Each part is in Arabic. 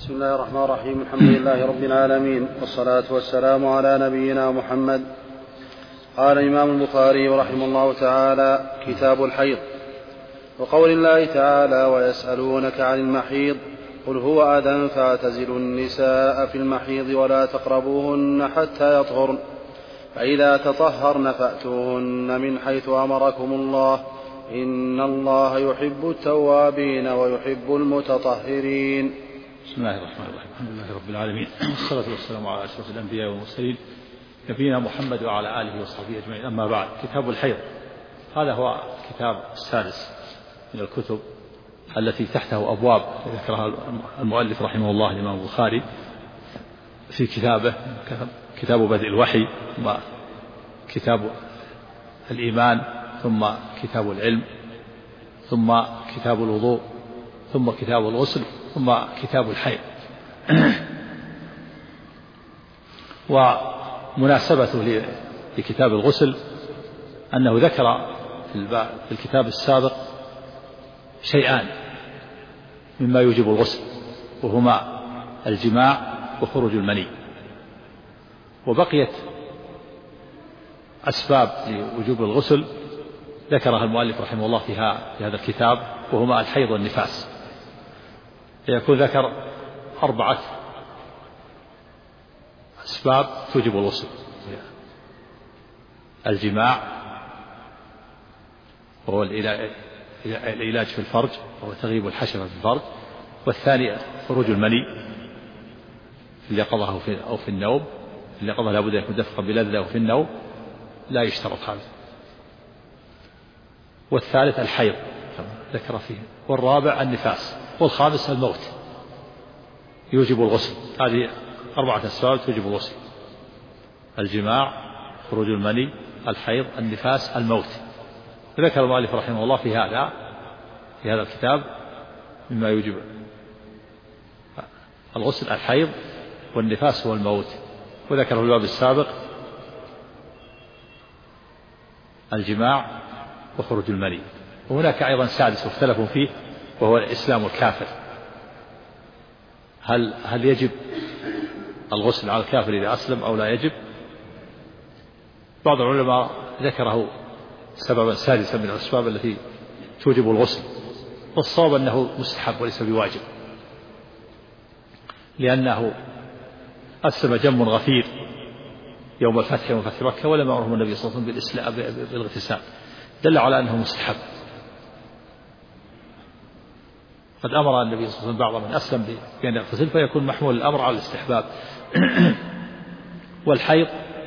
بسم الله الرحمن الرحيم. الحمد لله رب العالمين، والصلاة والسلام على نبينا محمد. قال الإمام البخاري رحمه الله تعالى: كتاب الحيض. وقول الله تعالى: ويسألونك عن المحيض قل هو أذى فاعتزلوا النساء في المحيض ولا تقربوهن حتى يطهرن فإذا تطهرن فأتوهن من حيث أمركم الله إن الله يحب التوابين ويحب المتطهرين. بسم الله الرحمن الرحيم. الحمد لله رب العالمين، والصلاة والسلام على أشرف الأنبياء والمرسلين نبينا محمد وعلى آله وصحبه أجمعين. أما بعد، كتاب الحيض هذا هو الكتاب السادس من الكتب التي تحته أبواب ذكرها المؤلف رحمه الله الإمام البخاري في كتابه، كتاب بدء الوحي، ثم كتاب الإيمان، ثم كتاب العلم، ثم كتاب الوضوء، ثم كتاب الغسل، ثم كتاب الحيض. ومناسبته لكتاب الغسل أنه ذكر في الكتاب السابق شيئان مما يوجب الغسل، وهما الجماع وخروج المني، وبقيت أسباب لوجوب الغسل ذكرها المؤلف رحمه الله في هذا الكتاب، وهما الحيض والنفاس. يكون ذكر 4 أسباب توجب الغسل: الجماع، وهو العلاج في الفرج، وهو تغيب الحشرة في الفرج، والثاني خروج المني في اليقظة أو في النوم. في اليقظة لابد أن يكون دفقا بلذة، وفي النوم لا يشترط هذا. والثالث الحيض ذكر فيه، والرابع النفاس، والخامس الموت يوجب الغسل. هذه 4 أسباب توجب الغسل: الجماع، خروج المني، الحيض، النفاس، الموت. ذكر المؤلف رحمه الله في هذا الكتاب مما يوجب الغسل: الحيض والنفاس والموت. وذكر في الباب السابق الجماع وخروج المني. وهناك أيضا سادس واختلفوا فيه، وهو الإسلام الكافر. هل يجب الغسل على الكافر إذا أسلم أو لا يجب؟ بعض العلماء ذكره سببا سادسا من الأسباب التي توجب الغسل، والصواب أنه مستحب وليس بواجب، لأنه أسلم جم غفير يوم الفتح، يوم فتح مكة، ولم يأمرهم النبي صلى الله عليه وسلم بالاغتسال، دل على أنه مستحب. قد أمر النبي صلى الله عليه وسلم بعض من أسلم بأن يغتسل، فيكون محمول الأمر على الاستحباب. والحيض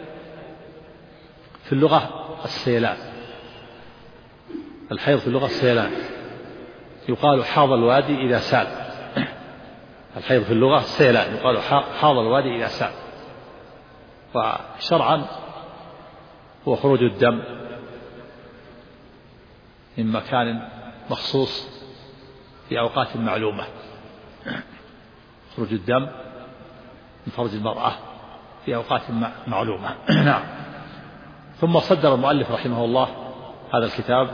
في اللغة السيلان. الحيض في اللغة السيلان، يقال حاض الوادي إذا سال. الحيض في اللغة السيلان، يقال حاض الوادي إذا سال. وشرعا هو خروج الدم من مكان مخصوص في أوقات معلومة، خروج الدم من فرج المرأة في أوقات معلومة. نعم. ثم صدر المؤلف رحمه الله هذا الكتاب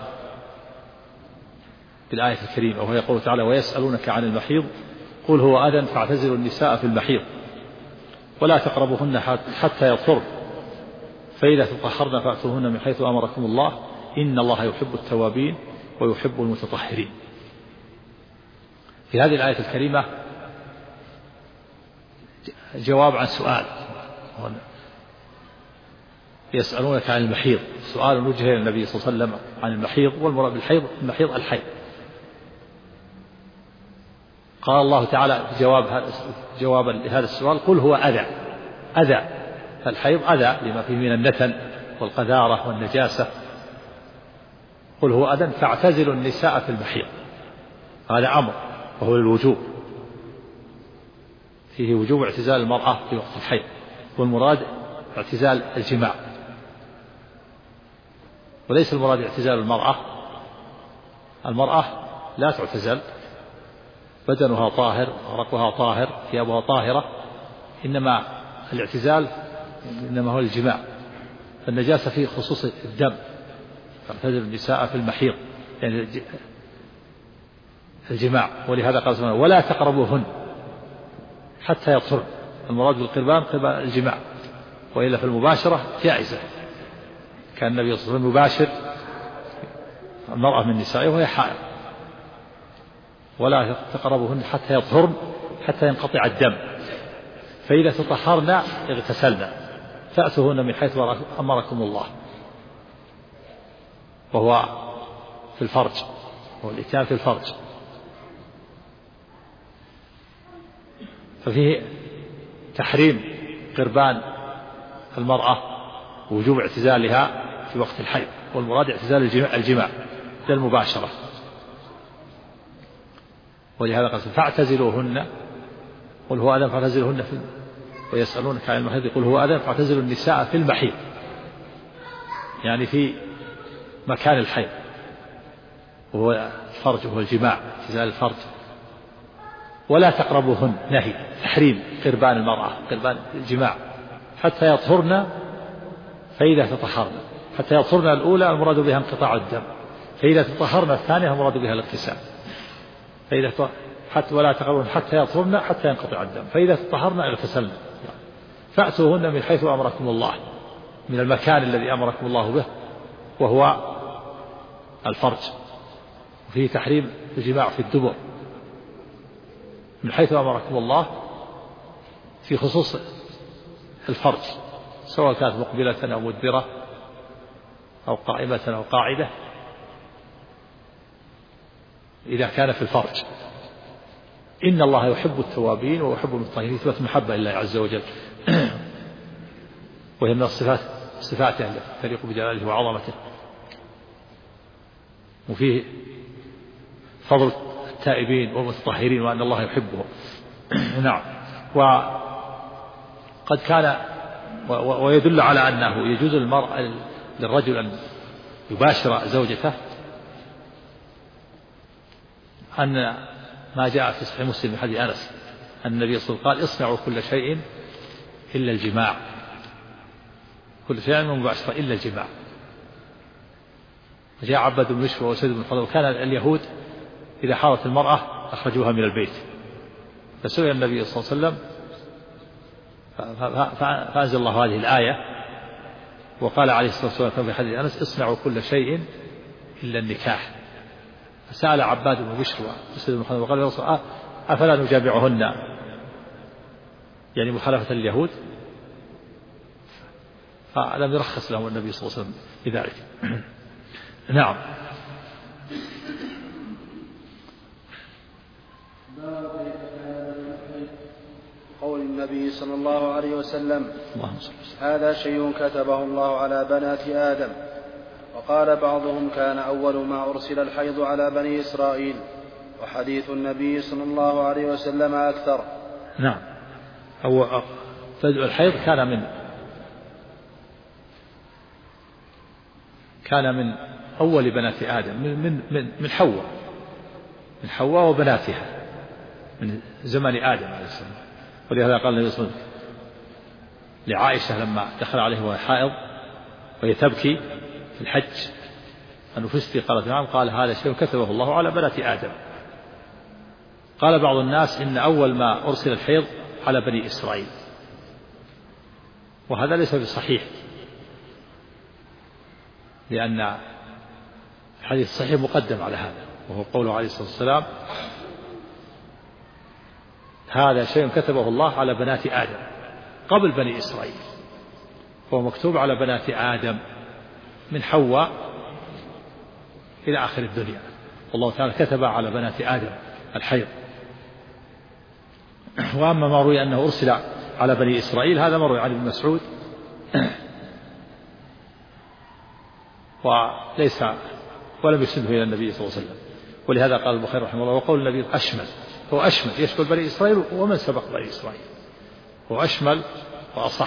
بالآية الكريمة، وهو يقول تعالى: ويسألونك عن المحيض قل هو أذى فاعتزلوا النساء في المحيض ولا تقربوهن حتى يطهرن فإذا تطهرن فأتوهن من حيث أمركم الله إن الله يحب التوابين ويحب المتطهرين. في هذه الآية الكريمة جواب عن سؤال: يسألونك عن المحيض، سؤال وجه إلى النبي صلى الله عليه وسلم عن المحيض، والمراد بالحيض المحيض الحيض. قال الله تعالى جوابا لهذا السؤال: قل هو أذى. الحيض أذى لما فيه من النتن والقذارة والنجاسة. قل هو أذى فاعتزلوا النساء في المحيض. هذا أمر وهو الوجوب، فيه وجوب اعتزال المرأة في وقت الحيض، والمراد اعتزال الجماع، وليس المراد اعتزال المرأة. المرأة لا تعتزل، بدنها طاهر، عرقها طاهر، ثيابها طاهرة، إنما الاعتزال إنما هو الجماع. فالنجاسة فيه خصوص الدم، فاعتزل النساء في المحيض يعني الجماع. ولهذا قال سبحانه: ولا تقربوهن. حتى يطهر. المراد بالقربان قربان الجماع، وإلا في المباشرة جائزة. كان النبي صلى الله عليه وسلم يباشر المرأة من نسائه وهي حائض، ولا تقربهن حتى يطهرن حتى ينقطع الدم، فإذا تطهرن اغتسلن فأتوهن من حيث أمركم الله، وهو في الفرج، هو الإتيان في الفرج. ففيه تحريم قربان المرأة ووجوب اعتزالها في وقت الحيض، والمراد اعتزال الجماع للمباشرة. ولهذا قال فاعتزلوهن قل هو أذن فاعتزلوهن ويسألونك عن المحيض قل هو أذن فاعتزلوا النساء في المحيض، يعني في مكان الحيض، وهو الفرج وهو الجماع، اعتزال الفرج. ولا تقربوهن، نهي تحريم قربان المرأة قربان الجماع حتى يطهرن، فإذا تطهرن. حتى يطهرن الأولى المراد بها انقطاع الدم، فإذا تطهرن الثانية المراد بها الاغتسال. فإذا حتى ولا تقربوهن حتى يطهرن حتى ينقطع الدم، فإذا تطهرن اغتسلن. فأتوهن من حيث أمركم الله، من المكان الذي أمركم الله به وهو الفرج. وفيه تحريم الجماع في الدبر من حيث أمركم الله في خصوص الفرج، سواء كانت مقبلة أو مدبرة أو قائمة أو قاعدة، إذا كان في الفرج. إن الله يحب التوابين ويحب المتطهرين، إثبات محبة لله عز وجل، وهي من صفاته التي تليق بجلاله وعظمته. وفيه فضل التائبين والمتطهرين وأن الله يحبهم. نعم. وقد كان ويدل على أنه يجوز للرجل أن يباشر زوجته أن ما جاء في صحيح مسلم من حديث أنس أن النبي صلى الله عليه وسلم قال اصنعوا كل شيء إلا الجماع، كل شيء من مباشرة إلا الجماع. جاء عباد بن بشر وسيد بن حضر، وكان اليهود إذا حاضت المرأة أخرجوها من البيت، فسئل النبي صلى الله عليه وسلم فأنزل الله هذه الآية وقال عليه الصلاة والسلام في حديث أنس اصنعوا كل شيء إلا النكاح. فسأل عباد بن بشر وسيد بن حضر وقال يا رسول الله أفلا نجامعهن، يعني مخالفة اليهود، فلم يرخص لهم النبي صلى الله عليه وسلم بذلك. نعم. قول النبي صلى الله عليه وسلم هذا شيء كتبه الله على بنات آدم. وقال بعضهم كان أول ما أرسل الحيض على بني إسرائيل، وحديث النبي صلى الله عليه وسلم أكثر. نعم. هو بدء الحيض كان من أول بنات آدم، من حواء، من حواء وبناتها من زمن آدم عليه السلام. ولهذا قال النبي صلى الله عليه وسلم لعائشة لما دخل عليه وهي حائض وهي تبكي في الحج أنفستي؟ قالت نعم. قال هذا شيء كتبه الله على بنات آدم. قال بعض الناس إن أول ما أرسل الحيض على بني إسرائيل، وهذا ليس بصحيح، لأن الحديث الصحيح مقدم على هذا، وهو قوله عليه الصلاة والسلام هذا شيء كتبه الله على بنات آدم قبل بني إسرائيل، فهو مكتوب على بنات آدم من حواء إلى آخر الدنيا، والله تعالى كتب على بنات آدم الحيض. وأما ما روي أنه أرسل على بني إسرائيل هذا مروي عن ابن مسعود وليس ولم يسنده إلى النبي صلى الله عليه وسلم. ولهذا قال البخاري رحمه الله وقول النبي أشمل، هو أشمل يشمل بني إسرائيل ومن سبق بني إسرائيل، هو أشمل وأصح.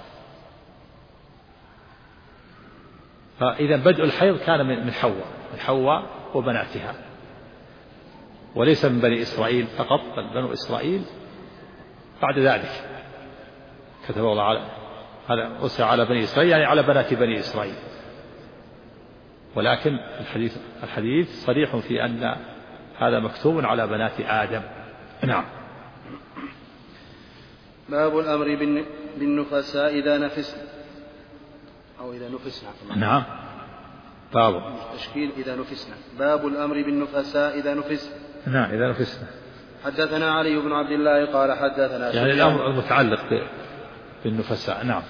فإذا بدء الحيض كان من حواء وبناتها، وليس من بني إسرائيل فقط، بل بنو إسرائيل بعد ذلك كتب الله على هذا أرسل على بني إسرائيل، يعني على بنات بني إسرائيل. ولكن الحديث صريح في أن هذا مكتوب على بنات آدم. نعم. باب الأمر بالنفساء إذا نفسن أو إذا نفسنا. نعم باب تشكيل إذا نفسنا. باب الأمر بالنفساء إذا نفسنا. نعم إذا نفسنا. حدثنا علي بن عبد الله قال حدثنا يعني الأمر المتعلق بالنفساء. نعم.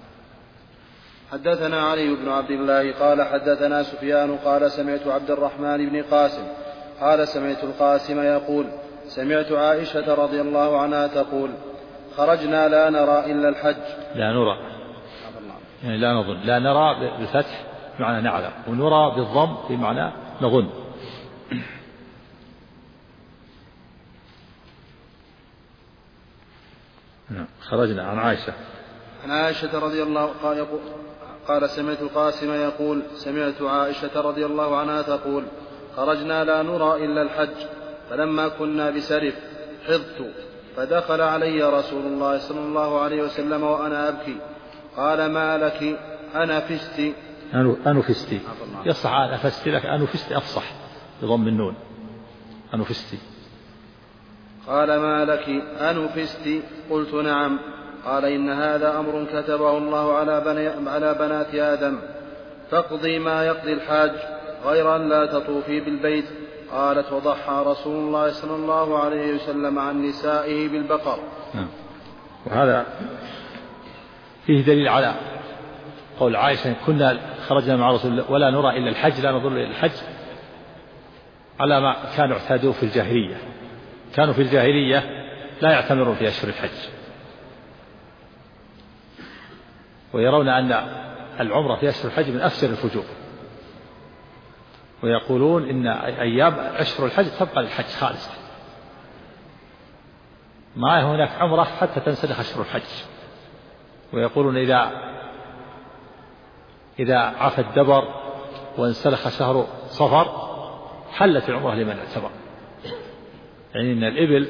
حدثنا علي بن عبد الله قال حدثنا سفيان قال سمعت عبد الرحمن بن قاسم قال سمعت القاسم يقول سمعت عائشة رضي الله عنها تقول خرجنا لا نرى إلا الحج. لا نرى يعني لا نظن. لا نرى بالفتح بمعنى نعلم، ونرى بالضم بمعنى نظن. خرجنا عن عائشة. عن عائشة رضي الله قال سمعت القاسم يقول سمعت عائشة رضي الله عنها تقول خرجنا لا نرى إلا الحج، فلما كنا بسرف حضت فدخل علي رسول الله صلى الله عليه وسلم وأنا أبكي قال ما لك أنفست. أنفستي يصح أنفستي لك أنفستي أفصح بضم النون أنفستي. قال ما لك أنفست قلت نعم. قال إن هذا أمر كتبه الله على بنات آدم تقضي ما يقضي الحاج غير أن لا تطوفي بالبيت. قالت وضحى رسول الله صلى الله عليه وسلم عن نسائه بالبقر. وهذا فيه دليل على قول عائشة كنا خرجنا مع رسول الله ولا نرى إلا الحج، لا نظر إلا الحج، على ما كانوا اعتادوه في الجاهلية. كانوا في الجاهلية لا يعتمرون في أشهر الحج، ويرون أن العمرة في أشهر الحج من أفجر الفجور، ويقولون إن أيام أشهر الحج تبقى للحج خالصة، ما هناك عمرة حتى تنسلخ أشهر الحج. ويقولون إذا عفى الدبر وانسلخ شهر صفر حلت العمرة لمن اعتبر. يعني إن الإبل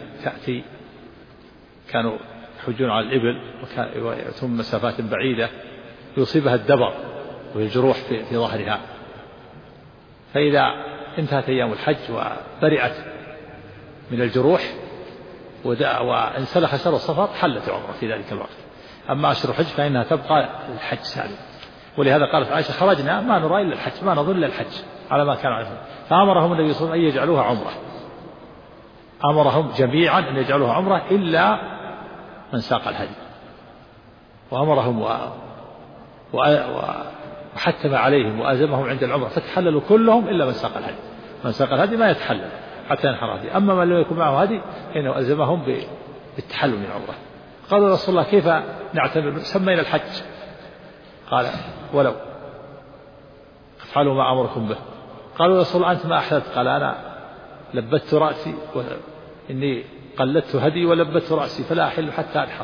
كانوا يحجون على الإبل ويأتون مسافات بعيدة يصيبها الدبر والجروح في ظهرها، فإذا انتهت أيام الحج وبرئت من الجروح وانسلخ شهر الصفر حلت العمرة في ذلك الوقت. أما أشهر الحج فإنها تبقى الحج سالم. ولهذا قالت عائشة خرجنا ما نرى إلا الحج، ما نظن إلا الحج على ما كان عليه. فأمرهم النبي صلى الله عليه وسلم أن يجعلوها عمرة، أمرهم جميعا أن يجعلوها عمرة إلا من ساق الهدي، وأمرهم وحتم عليهم وألزمهم عند العمرة فتحللوا كلهم إلا من ساق الهدي. من ساق الهدي ما يتحلل حتى ينحر هدي، أما من لم يكن معه هدي فإنه ألزمهم بالتحلل من العمرة. قالوا رسول الله كيف نعتمر؟ سمينا الحج. قال ولو افعلوا ما أمركم به. قالوا رسول الله أنت ما أحللت؟ قال أنا لبت رأسي إني قلدت هدي ولبت رأسي فلا أحل حتى أنحر.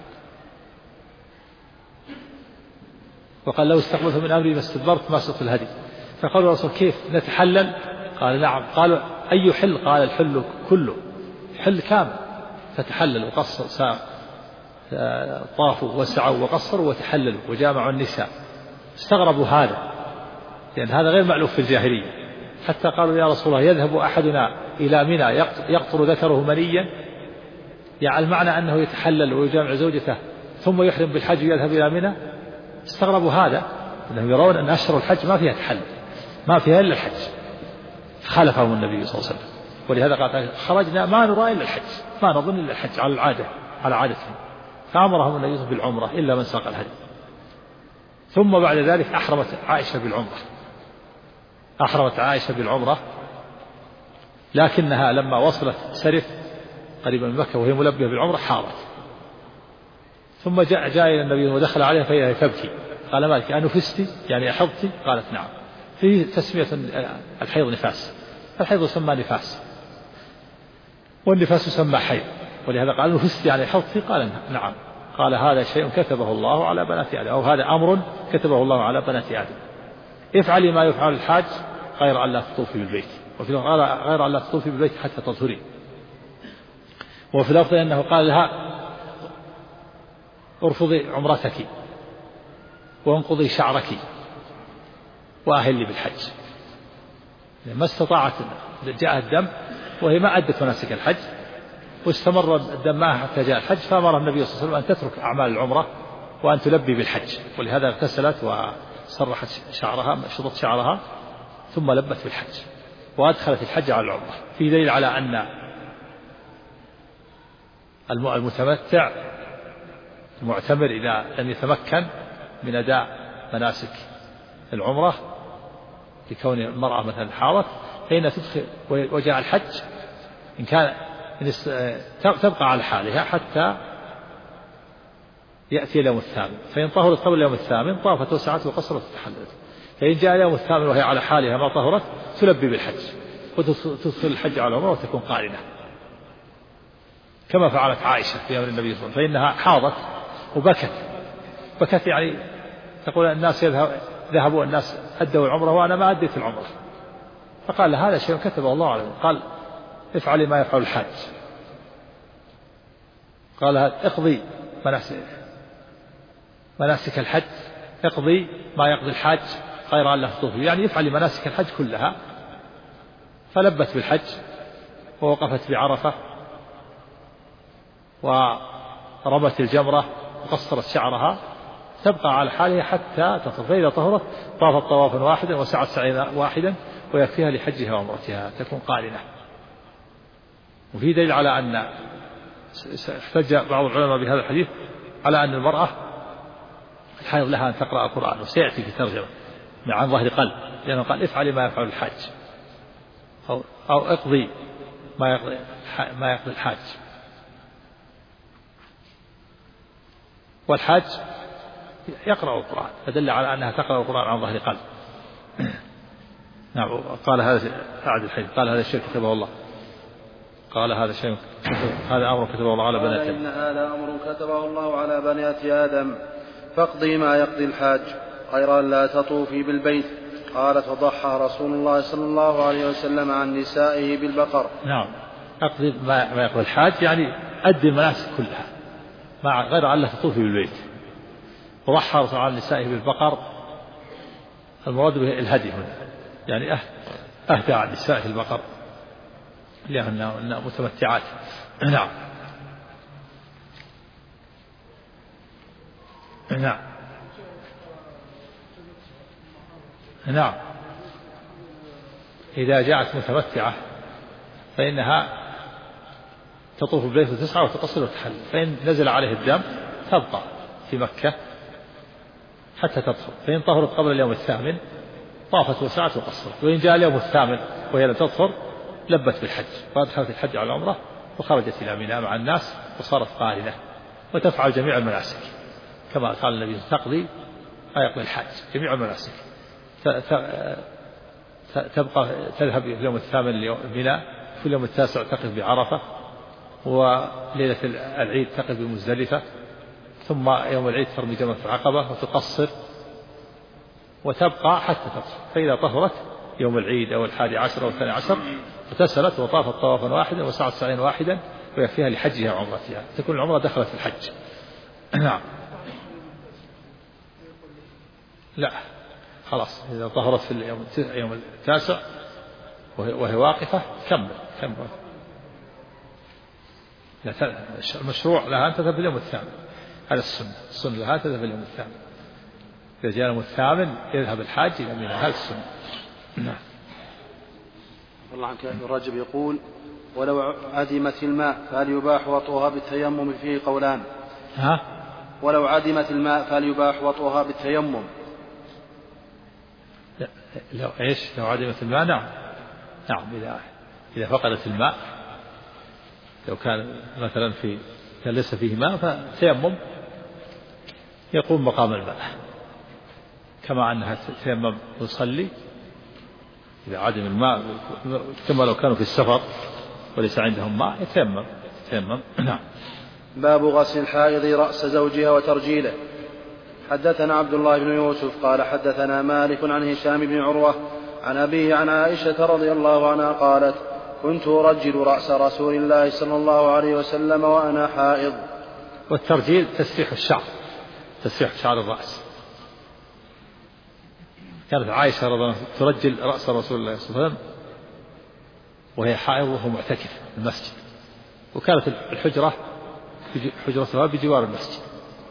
وقال لو استقبلت من أمري ما استدبرت ما سقت الهدي. فقالوا الرسول كيف نتحلل؟ قال نعم. قالوا أي حل؟ قال الحل كله، حل كامل. فتحلل وقصر، طافوا وسعوا وقصروا وتحللوا وجامعوا النساء. استغربوا هذا لأن هذا غير مألوف في الجاهلية، حتى قالوا يا رسول الله يذهب أحدنا إلى منى يقطر ذكره منيا، يعني المعنى أنه يتحلل ويجامع زوجته ثم يحرم بالحج ويذهب إلى منى. استغربوا هذا، أنهم يرون أن أشهر الحج ما فيها تحلل، ما فيها إلا الحج، فخالفهم النبي صلى الله عليه وسلم. ولهذا قال خرجنا ما نرى إلا الحج، ما نظن إلا الحج على العادة، على عادتهم. فأمرهم النبي صلى الله عليه وسلم بالعمرة إلا من ساق الهدي. ثم بعد ذلك أحرمت عائشة بالعمرة، أحرمت عائشة بالعمرة، لكنها لما وصلت سرف قريبا من مكة وهي ملبية بالعمرة حارت. ثم جاء إلى النبي ودخل عليها فهي تبكي. قال مالك أنفستي؟ يعني أحضتي؟ قالت نعم. فيه تسمية الحيض نفاس، الحيض يسمى نفاس والنفاس يسمى حيض، ولهذا قال نفستي يعني أحضتي؟ قال نعم. قال هذا شيء كتبه الله على بنات آدم، أو هذا أمر كتبه الله على بنات آدم، افعلي ما يفعل الحاج غير أن لا تطوفي بالبيت، وفي غير أن لا تطوفي بالبيت حتى تطهري. وفي لفظ أنه قال لها ارفضي عمرتك وانقضي شعرك وأهلي بالحج. ما استطاعت، جاء الدم وهي ما أدت مناسك الحج، واستمر الدم معها حتى جاء الحج، فأمر النبي صلى الله عليه وسلم أن تترك أعمال العمرة وأن تلبي بالحج، ولهذا اغتسلت وسرحت شعرها شطت شعرها ثم لبت بالحج وأدخلت الحج على العمرة. في دليل على أن المتمتع المعتمر إذا لم يتمكن من أداء مناسك العمرة لكون المرأة مثلا حاضت فإن تدخل وجاء الحج إن كان تبقى على حالها حتى يأتي اليوم الثامن، فإن طهرت قبل اليوم الثامن طافت وسعت وقصرت وتحللت، فإن جاء اليوم الثامن وهي على حالها ما طهرت تلبي بالحج وتدخل الحج على العمرة وتكون قارنة، كما فعلت عائشة في أمر النبي صلى الله عليه وسلم، فإنها حاضت وبكت يعني تقول الناس ذهبوا الناس أدوا العمرة وأنا ما أديت العمرة، فقال هذا شيء كتبه الله عليه، قال افعلي ما يفعل الحاج، قال اقضي مناسك الحج، اقضي ما يقضي الحاج غير أن لا تطوفي، يعني يفعل مناسك الحج كلها. فلبت بالحج ووقفت بعرفة ورمت الجمرة وقصرت شعرها، تبقى على حالها حتى تطهر، فإذا طهرت طافت طوافا واحدا وسعت سعيا واحدا ويكفيها لحجها وعمرتها تكون قارنة. وفي دليل على أن احتج بعض العلماء بهذا الحديث على أن المرأة الحائض لها أن تقرأ القرآن، وسيأتي في ترجمة عن ظهر قلب، لأنه قال افعلي ما يفعل الحاج أو اقضي ما يقضي الحاج، والحاج يقرأ القرآن، فدل على أنها تقرأ القرآن عن ظهر قلب. نعم. قال هذا أعد الحديث، قال هذا الشيء كتبه الله، قال هذا شيء هذا أمر كتبه الله على بنات إن هذا أمر كتبه الله على بنات آدم فاقضي ما يقضي الحاج غير أن لا تطوفي بالبيت. قالت وضحى رسول الله صلى الله عليه وسلم عن نسائه بالبقر. نعم. أقضي ما يقضي الحاج يعني أدي المناسك كلها غير أن لا تطوفي بالبيت. وضحى رسول الله عن نسائه بالبقر، المراد به الهدي هنا، يعني أهدى عن نسائه البقر لأنها متمتعات. نعم. نعم. نعم. إذا جاءت متمتعة فإنها تطوف بالبيت وتسعى وتقصر وتحل، فإن نزل عليه الدم تبقى في مكة حتى تطهر، فإن طهرت قبل اليوم الثامن طافت وسعت وقصرت، وإن جاء اليوم الثامن وهي لم تطهر لبت بالحج وأدخلت الحج على العمرة وخرجت إلى منى مع الناس وصارت قارنة وتفعل جميع المناسك كما قال النبي تقضي ما يقضي الحاج جميع المناسك. تبقى تذهب في اليوم الثامن لمنى، في اليوم التاسع تقف بعرفة، وليلة العيد تقف بمزدلفة، ثم يوم العيد ترمي جمرة العقبة وتقصر وتبقى حتى تطهر، فإذا طهرت يوم العيد أو 11 أو 12 اغتسلت وطافت طوافا واحدا وسعت سعيا واحدا ويكفيها لحجها وعمرتها، تكون العمرة دخلت في الحج. نعم. لا خلاص، إذا طهرت في اليوم التاسع وهي واقفة كمل. المشروع لها أن تذهب في اليوم الثامن، هذا السنة لها تذهب في اليوم الثامن، إذا جاء اليوم الثامن يذهب الحاج إلى منى، هذا السنة. نعم. الله عنك. الرجب يقول ولو عدمت الماء فهل يباح وطئها بالتيمم؟ فيه قولان. ولو عدمت الماء فهل يباح وطئها بالتيمم؟ لو عدمت الماء نعم. إذا فقدت الماء، لو كان مثلا كان ليس فيه ماء فتيمم يقوم مقام الماء، كما أنها تيمم تصلي إذا عدم الماء، كما لو كانوا في السفر وليس عندهم ماء يتيمم. نعم. باب غسل الحائض رأس زوجها وترجيله. حدثنا عبد الله بن يوسف قال حدثنا مالك عن هشام بن عروة عن أبيه عن عائشة رضي الله عنها قالت كنت أرجل رأس رسول الله صلى الله عليه وسلم وأنا حائض. والترجيل تسريح شعر الرأس. كانت عائشة رضي الله عنها ترجل رأس رسول الله صلى الله عليه وسلم وهي حائض وهو معتكف في المسجد، وكانت الحجرة حجرتها بجوار المسجد،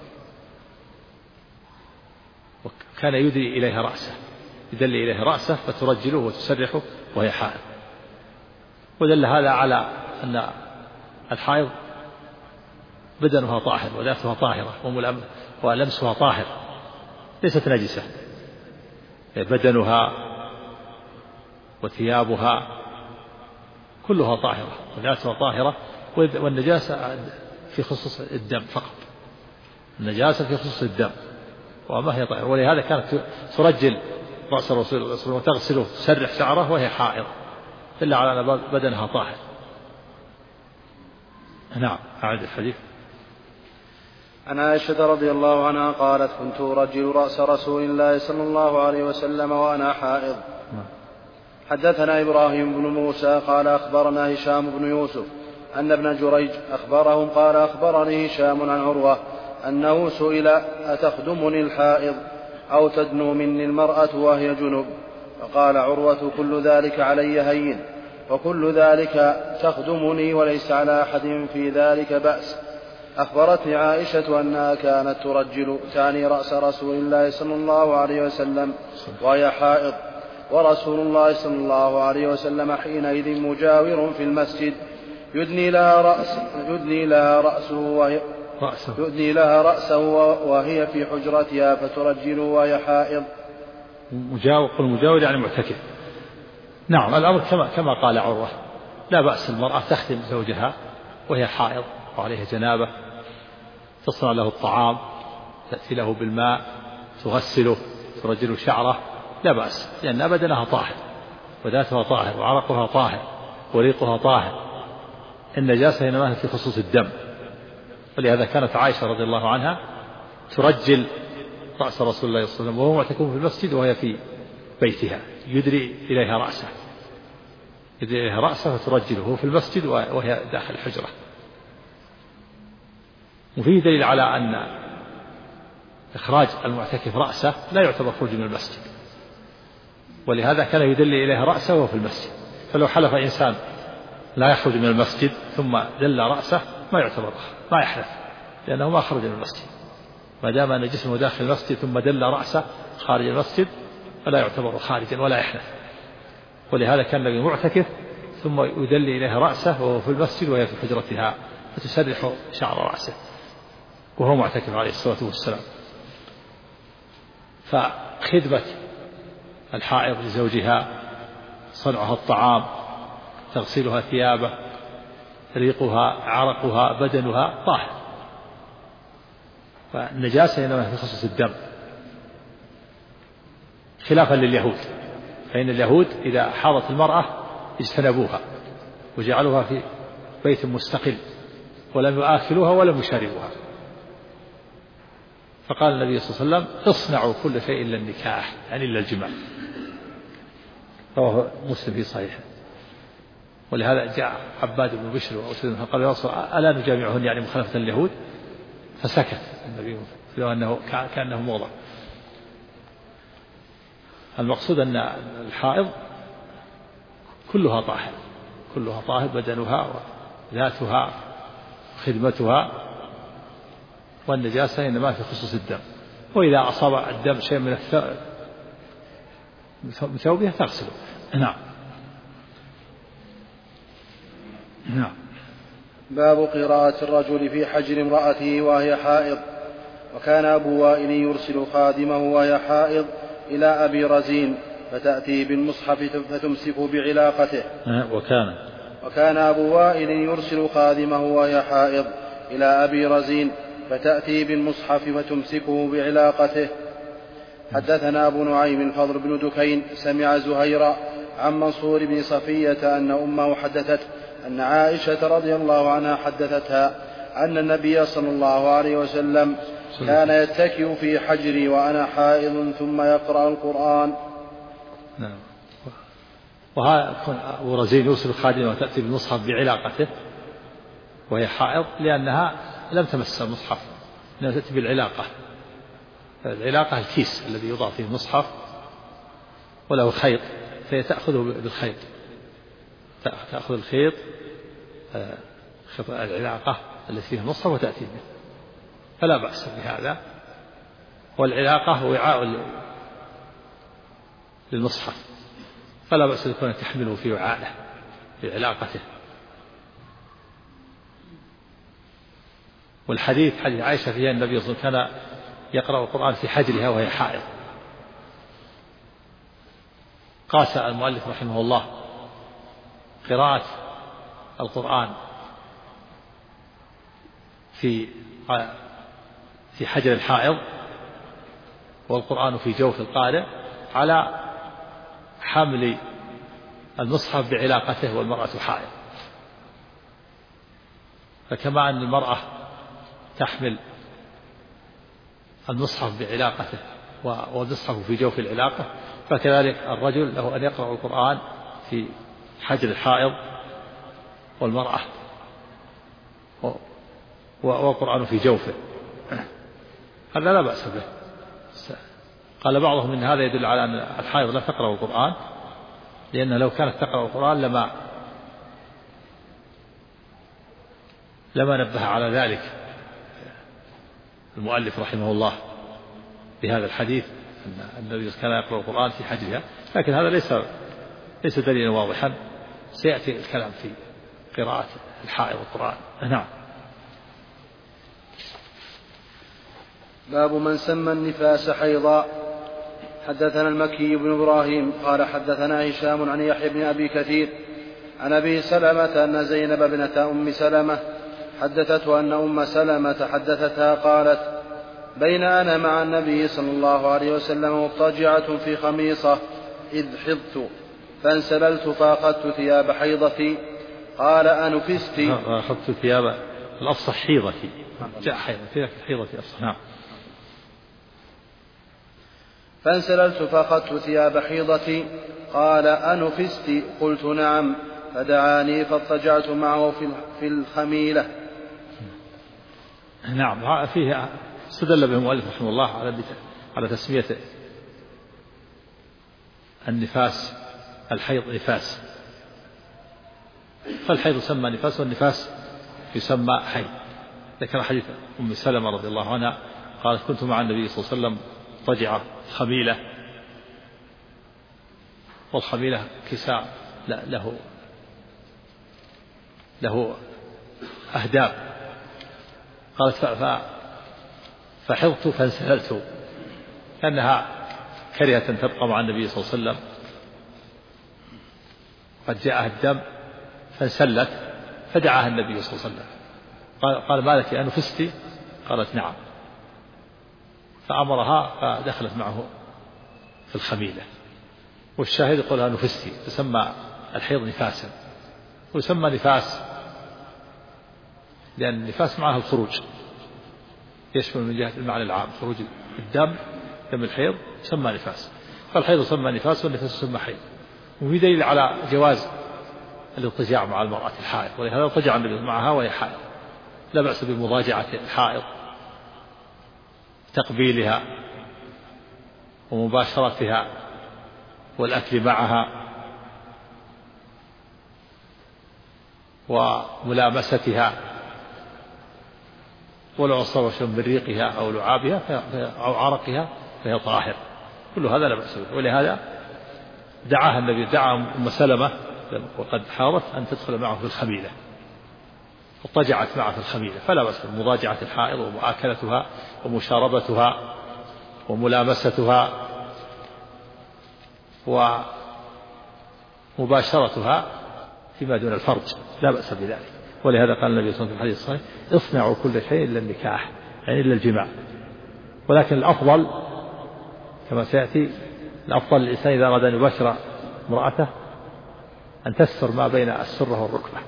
وكان يدلي إليها رأسه فترجله وتسرحه وهي حائض. ودل هذا على أن الحائض بدنها طاهر وذاتها طاهرة ولمسها طاهر ليست نجسة، بدنها وثيابها كلها طاهرة وذاتها طاهرة، والنجاسة في خصوص الدم فقط، النجاسة في خصوص الدم وما هي طاهرة. ولهذا كانت ترجل رأس الرسول وتغسله تسرح شعره وهي حائض، إلا على أن بدنها طاهر. نعم. أعد الحديث. عن عائشة رضي الله عنها قالت: كنت أرجل رأس رسول الله صلى الله عليه وسلم وأنا حائض. حدثنا إبراهيم بن موسى قال أخبرنا هشام بن يوسف أن ابن جريج أخبرهم قال أخبرني هشام عن عروة أنه سئل: أتخدمني الحائض أو تدنو مني المرأة وهي جنب؟ فقال عروة: كل ذلك علي هين، وكل ذلك تخدمني وليس على أحد في ذلك بأس. أخبرتني عائشة أنها كانت ترجل تعني رأس رسول الله صلى الله عليه وسلم وهي حائض، ورسول الله صلى الله عليه وسلم حينئذ مجاور في المسجد يدني لها رأسه وهي في حجرتها فترجل وهي حائض. مجاور يعني معتكف. نعم. الأمر كما قال عروة، لا بأس المرأة تخدم زوجها وهي حائض وعليها جنابة، تصنع له الطعام، تأتي له بالماء، تغسله، ترجل شعره، لا بأس، لأن بدنها طاهر وذاتها طاهر وعرقها طاهر وريقها طاهر. النجاسة إنما في خصوص الدم، ولهذا كانت عائشة رضي الله عنها ترجل رأس رسول الله صلى الله عليه وسلم وهو معتكف في المسجد وهي في بيتها، يدري إليها رأسه فترجله وهو في المسجد وهي داخل الحجرة. وفيه دليل على أن إخراج المعتكف رأسه لا يعتبر خروج من المسجد، ولهذا كان يدلي إليها رأسه وهو في المسجد. فلو حلف إنسان لا يخرج من المسجد ثم دل رأسه ما يعتبر، ما يحلف، لأنه ما خرج من المسجد، ما دام أن جسمه داخل المسجد ثم دل رأسه خارج المسجد فلا يعتبر خارجا ولا يحلف. ولهذا كان النبي معتكف ثم يدلي إليها رأسه وهو في المسجد وهي في حجرتها فتسرح شعر رأسه وهو معتكف عليه الصلاة والسلام. فخدمة الحائض لزوجها، صنعها الطعام، تغسلها ثيابه، ريقها، عرقها، بدنها طاهر. فالنجاسة إنما في خصوص الدم، خلافا لليهود، فإن اليهود إذا حاضت المرأة اجتنبوها وجعلوها في بيت مستقل ولم يؤكلوها ولم يشاربوها. فقال النبي صلى الله عليه وسلم: اصنعوا كل شيء إلا النكاح، يعني إلا الجماع. رواه مسلم في صحيحه. ولهذا جاء عباد بن بشر وأسد فقال: يا رسول الله ألا نجامعهن يعني مخالفة لليهود؟ فسكت النبي أنه كأنه موضع. المقصود أن الحائض كلها طاهر بدنها وذاتها خدمتها، والنجاسة إنما في خصوص الدم. وإذا أصاب الدم شيء من ثوبها تغسله. نعم. باب قراءة الرجل في حجر امرأته وهي حائض. وكان أبو وائل يرسل خادمه وهي حائض إلى أبي رزين فتأتي بالمصحف فتمسك بعلاقته. وكان أبو وائل يرسل خادمه وهي حائض إلى أبي رزين فتأتي بالمصحف فتمسكه بعلاقته. حدثنا أبو نعيم الفضل بن دكين سمع زهير عن منصور بن صفية أن أمه حدثت أن عائشة رضي الله عنها حدثتها أن النبي صلى الله عليه وسلم كان يتكئ في حجري وأنا حائض ثم يقرأ القرآن. نعم. وهذا أبو رزين يرسل خادمه وتأتي بالمصحف بعلاقته وهي حائض، لأنها لم تمس المصحف، إنها تأتي بالعلاقة. العلاقة الكيس الذي يوضع فيه المصحف وله خيط، فهي تأخذه بالخيط، تأخذ الخيط العلاقة التي فيها المصحف وتأتي به، فلا بأس بهذا. والعلاقة وعاء للمصحف، فلا بأس يكون تحمله في وعاءه بعلاقته. والحديث حديث عائشة فيها النبي صلى الله عليه وسلم كان يقرأ القرآن في حجرها وهي حائض. قاس المؤلف رحمه الله قراءة القرآن في حجر الحائض والقرآن في جوف القارئ على حمل المصحف بعلاقته والمرأة حائض. فكما أن المرأة تحمل المصحف بعلاقته والمصحف في جوف العلاقة، فكذلك الرجل له أن يقرأ القرآن في حجر الحائض والمرأة والقرآن في جوفه، هذا لا بأس به. قال بعضهم إن هذا يدل على أن الحائض لا تقرأ القرآن، لأن لو كانت تقرأ القرآن لما نبه على ذلك المؤلف رحمه الله بهذا الحديث أن النبي كان يقرأ القرآن في حجرها، لكن هذا ليس دليلا واضحا، سيأتي الكلام في قراءة الحائض القرآن. نعم. باب من سمى النفاس حيضا. حدثنا المكي بن إبراهيم قال حدثنا هشام عن يحيى بن أبي كثير عن أبي سلمة أن زينب ابنة أم سلمة حدثته أن أم سلمة حدثتها قالت: بين أنا مع النبي صلى الله عليه وسلم مضطجعة في خميصة إذ حضت فانسللت فأخذت ثياب حيضتي. قال: أنفست؟ أخذت ثياب الأفصح حيضتي، جاء حيضتي أفصح. نعم. فانسللت فأخذت ثياب حيضتي. قال: أنفست؟ قلت: نعم. فدعاني فاضطجعت معه في الخميلة. نعم. فيها استدل به المؤلف رحمه الله على تسمية النفاس الحيض نفاس، فالحيض يسمى نفاس والنفاس يسمى حيض. ذكر حديث أم سلمة رضي الله عنها قالت: كنت مع النبي صلى الله عليه وسلم ضجعة خميلة، والخميلة كساء له أهداب. قالت: فحضت فانسللت، كأنها كرهة تبقى مع النبي صلى الله عليه وسلم، قد جاءها الدم فانسلت، فدعاها النبي صلى الله عليه وسلم. قال: ما لك أنفستي؟ قالت: نعم. فأمرها فدخلت معه في الخميلة. والشاهد يقول: أنفستي، تسمى الحيض نفاسا، ويسمى نفاس لأن النفاس معها الخروج، يشمل من جهة المعنى العام خروج الدم، دم الحيض يسمى نفاس، فالحيض يسمى نفاس والنفاس يسمى حيض. وفي دليل على جواز الاضطجاع مع المرأة الحائض، ولهذا اضطجع النبي معها وهي حائض، لا بأس بمضاجعة الحائض، تقبيلها ومباشرتها والأكل معها وملامستها، ولو أصاب شيء من ريقها أو لعابها أو عرقها فهي طاهر، كل هذا لا بأس به. ولهذا دعاها النبي، دعا أم سلمة وقد حاضت أن تدخل معه في الخميلة، اضطجعت معه في الخميلة، فلا بأس بمضاجعة الحائض ومؤاكلتها ومشاربتها وملامستها ومباشرتها فيما دون الفرج، لا بأس بذلك. ولهذا قال النبي صلى الله عليه وسلم في الحديث الصحيح: اصنعوا كل شيء إلا النكاح، يعني إلا الجماع. ولكن الأفضل كما سيأتي، الأفضل للإنسان إذا أراد أن يباشر امرأته أن تستر ما بين السرة والركبة،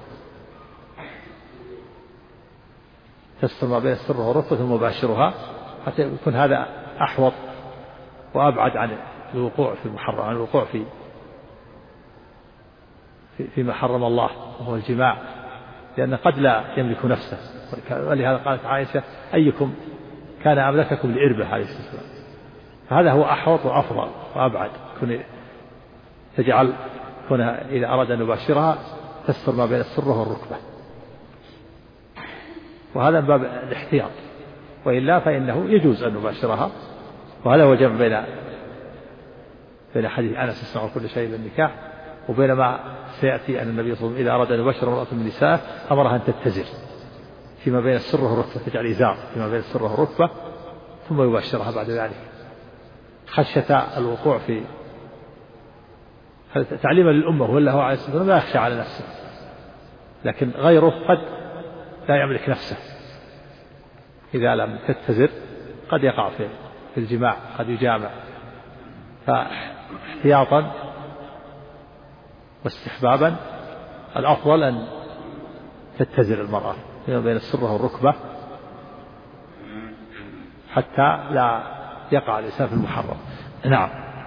تستر ما بين السرة والركبة ثم يباشرها، حتى يكون هذا أحوط وأبعد عن الوقوع في المحرم، عن الوقوع فيما حرم الله وهو الجماع، لأن قد لا يملك نفسه. ولهذا قالت عائشة: أيكم كان أملككم لإربه عليه الصلاة والسلام. فهذا هو أحوط وأفضل وأبعد، كونها إذا أراد أن يباشرها تستر ما بين السرة والركبة. وهذا من باب الاحتياط، وإلا فإنه يجوز أن نباشرها. وهذا هو جمع بين حديث أنس يصنع كل شيء بالنكاح وبين ما سيأتي أن النبي صلى الله عليه وسلم إذا أراد أن يباشر امرأة من نسائه أمرها أن تتزر فيما بين السرة والركبة، تجعل إزار فيما بين السرة والركبة ثم يباشرها بعد ذلك، خشية الوقوع في تعليما للأمة، ولا هو عليه الصلاة والسلام لا يخشى على نفسه، لكن غيره قد لا يملك نفسه إذا لم تتزر قد يقع في الجماع، قد يجامع. فاحتياطا واستحبابا الأفضل أن تتزر المرأة فيما بين السرة والركبة حتى لا يقع الإنسان في المحرم. نعم.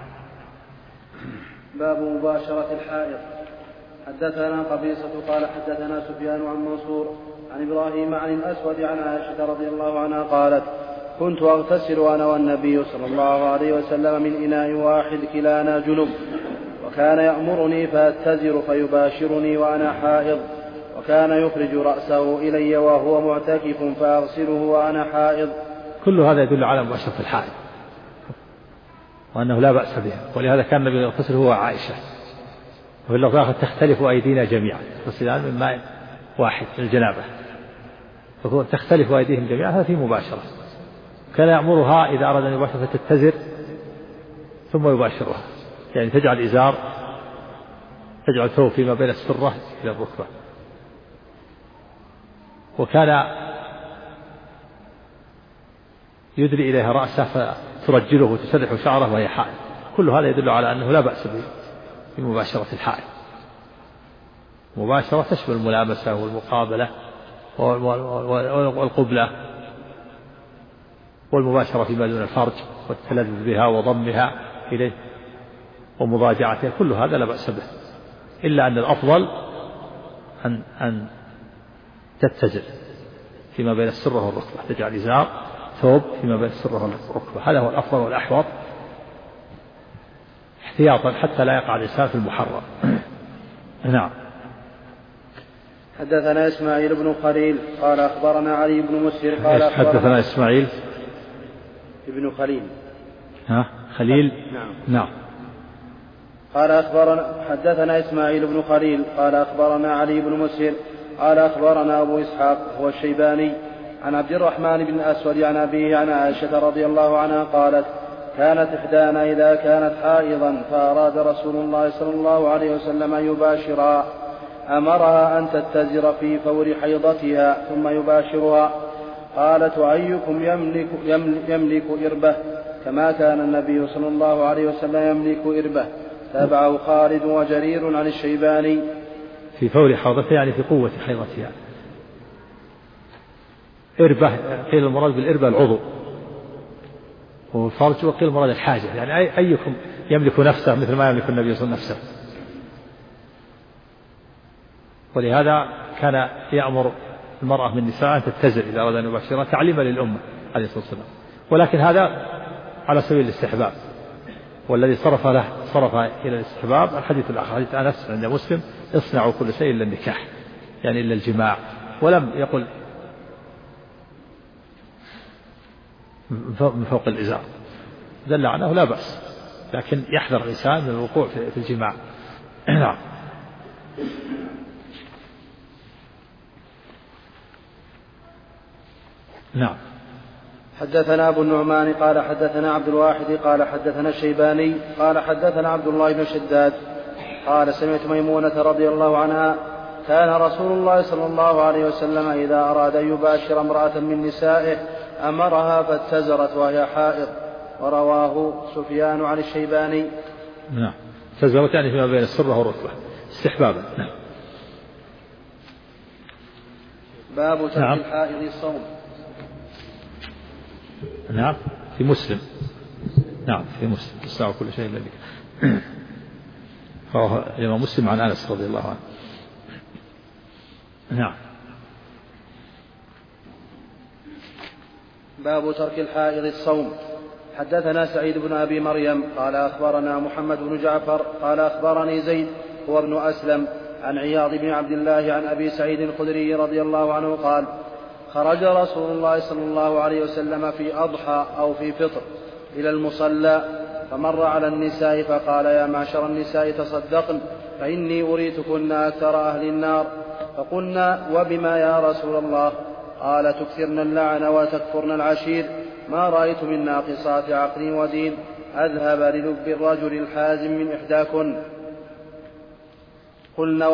باب مباشرة الحائض. حدثنا قبيصة قال حدثنا سفيان عن منصور عن إبراهيم عن الأسود عن عائشة رضي الله عنها قالت: كنت أغتسل أنا والنبي صلى الله عليه وسلم من إناء واحد كلانا جنب، وكان يأمرني فأتزر فيباشرني وأنا حائض، وكان يخرج رأسه إلي وهو معتكف فأغسله وأنا حائض. كل هذا يدل على مباشرة الحائض وأنه لا بأس بها، ولهذا كان النبي يغتسل هو عائشة. وفي اللفظ الآخر: تختلف أيدينا جميعا، يغتسلان من ماء واحد من الجنابة، فهو تختلف أيديهم جميعا، هذا في مباشرة. كان يأمرها إذا أراد أن يباشر فتتزر ثم يباشرها، يعني تجعل إزار، تجعل ثوب فيما بين السرة إلى الركبة. وكان يدري إليها رأسه فترجله وتسرح شعره وهي حائض. كل هذا يدل على أنه لا بأس بمباشرة الحائض. مباشرة تشمل الملامسة والمقابلة والقبلة والمباشرة فيما دون الفرج والتلذذ بها وضمها إليه ومضاجعتها، كل هذا لا بأس به، إلا أن الأفضل أن تتزر فيما بين السرة والركبة، تجعل إزار ثوب فيما بين السرة والركبة، هذا هو الأفضل والأحوط احتياطا حتى لا يقع الإنسان في المحرم. نعم. حدثنا إسماعيل بن خليل قال أخبرنا علي بن مسهر قال حدثنا إسماعيل ابن خليل خليل. نعم. قال حدثنا إسماعيل بن خليل قال أخبرنا علي بن مسهر قال أخبرنا أبو إسحاق هو الشيباني عن عبد الرحمن بن الأسود عن أبيه عن عائشة رضي الله عنها قالت: كانت إحدانا إذا كانت حائضا فأراد رسول الله صلى الله عليه وسلم أن يباشرها أمرها أن تتزر في فور حيضتها ثم يباشرها. قالت: وأيكم يملك إربة كما كان النبي صلى الله عليه وسلم يملك إربة. تابعه خالد وجرير عن الشيباني. في فور حيضتها يعني في قوة حيضتها. إربة قيل المراد بالإربة العضو والفرج، وقيل المراد الحاجة، يعني أيكم يملك نفسه مثل ما يملك النبي صلى الله عليه وسلم نفسه. ولهذا كان يأمر المرأة من النساء أن تتزر إذا أراد أن يباشرها تعليما للأمة عليه الصلاة والسلام، ولكن هذا على سبيل الاستحباب، والذي صرف إلى الاستحباب الحديث الآخر حديث أنس عند مسلم: اصنعوا كل شيء إلا النكاح، يعني إلا الجماع، ولم يقل من فوق الإزار، دل عنه لا بأس، لكن يحذر الإنسان من الوقوع في الجماع. نعم. نعم. حدثنا أبو النعمان قال حدثنا عبد الواحد قال حدثنا الشيباني قال حدثنا عبد الله بن شداد قال: سمعت ميمونة رضي الله عنها: كان رسول الله صلى الله عليه وسلم إذا أراد أن يباشر امرأة من نسائه أمرها فاتزرت وهي حائض. ورواه سفيان عن الشيباني. نعم. اتزرت يعني فيما بين السرة والركبة استحبابا. نعم. باب ترك الحائض الصوم. نعم. في مسلم. نعم في مسلم: تصنع كل شيء إلا النكاح. رواه الإمام مسلم عن أنس رضي الله عنه. نعم. باب ترك الحائض الصوم. حدثنا سعيد بن أبي مريم قال أخبرنا محمد بن جعفر قال أخبرني زيد هو ابن أسلم عن عياض بن عبد الله عن أبي سعيد الخدري رضي الله عنه قال: خرج رسول الله صلى الله عليه وسلم في أضحى أو في فطر إلى المصلى فمر على النساء فقال يا معشر النساء تصدقن فإني أريتكن أكثر أهل النار. فقلنا وبما يا رسول الله؟ قال تكثرن اللعن وتكفرن العشير، ما رأيت من ناقصات عقل ودين أذهب للب الرجل الحازم من إحداكن. قلنا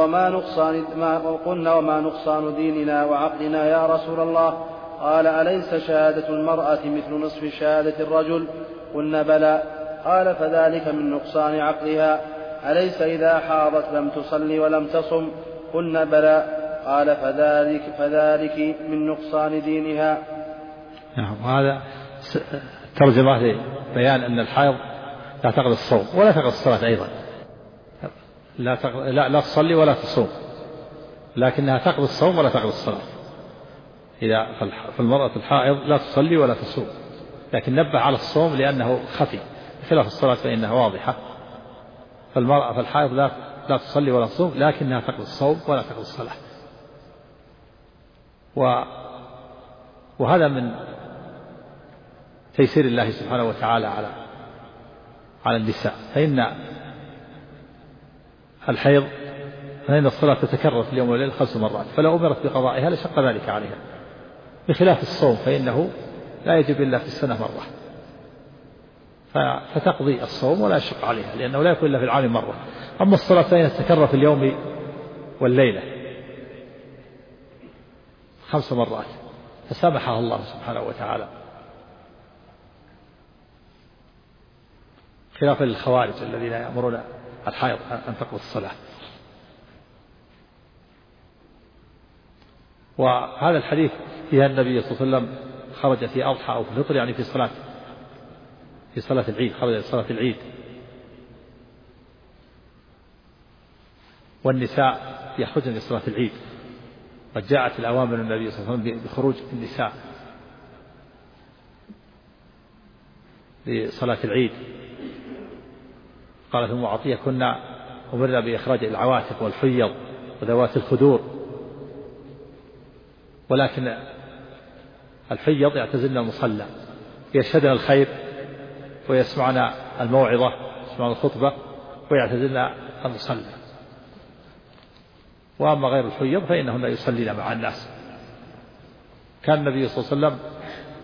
وما نقصان ديننا وعقلنا يا رسول الله؟ قال أليس شهادة المرأة مثل نصف شهادة الرجل؟ قلنا بلى. قال فذلك من نقصان عقلها. أليس إذا حاضت لم تصلي ولم تصم؟ قلنا بلى. قال فذلك من نقصان دينها. نعم. هذا ترجمة لبيان أن الحائض لا تقضي الصوم ولا تقضي الصلاة أيضا، لا تصلي ولا تصوم، لكنها تقضي الصوم ولا تقضي الصلاة. إذا فالمرأة الحائض لا تصلي ولا تصوم، لكن نبه على الصوم لأنه خفي، خلاف الصلاة فإنها واضحة. فالحائض لا تصلي ولا تصوم، لكنها تقضي الصوم ولا تقضي الصلاة. وهذا من تيسير الله سبحانه وتعالى على النساء، فإن الصلاة تتكرر في اليوم والليل 5 مرات، فلو أمرت بقضائها لشق ذلك عليها، بخلاف الصوم فإنه لا يجب إلا في السنة مرة، فتقضي الصوم ولا يشق عليها لأنه لا يكون إلا في العام مرة. أما الصلاة فإنها تتكرر في اليوم والليلة 5 مرات، فسامحها الله سبحانه وتعالى، خلافا للخوارج الذين يأمرون الحائض أن تقضي الصلاة. وهذا الحديث فيها النبي صلى الله عليه وسلم خرج في أضحى أو في فطر، يعني في صلاة العيد، خرج لصلاة العيد، والنساء يخرجن لصلاة العيد. قد جاءت الأوامر النبي صلى الله عليه وسلم بخروج النساء لصلاة العيد. قالت أم عطية كنا أمرنا بإخراج العواتق والحيض وذوات الخدور، ولكن الحيض يعتزلن المصلى، يشهدن الخير ويسمعن الموعظة، يسمعن الخطبة، ويعتزلن المصلى. وأما غير الحيض فإنهن يصلين مع الناس. كان النبي صلى الله عليه وسلم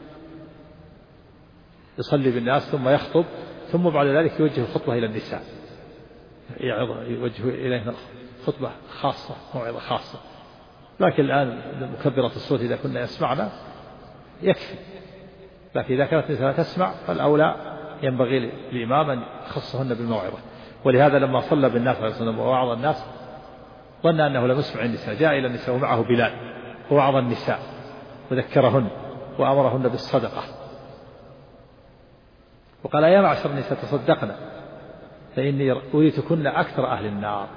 يصلي بالناس ثم يخطب، ثم بعد ذلك يوجه الخطبة إلى النساء، يوجه إليهن خطبة خاصة، موعظة خاصة. لكن الآن مكبرة الصوت إذا كنا يسمعنا يكفي، لكن إذا كانت النساء تسمع فالأولى ينبغي للإمام أن يخصهن بالموعظة. ولهذا لما صلى بالناس عليه الصلاة والسلام ووعظ الناس ظن أنه لم يسمع النساء، جاء إلى النساء ومعه بلال ووعظ النساء وذكرهن وأمرهن بالصدقة، وقال يا معشر النساء تصدقنا فإني أريتكن أكثر أهل النار.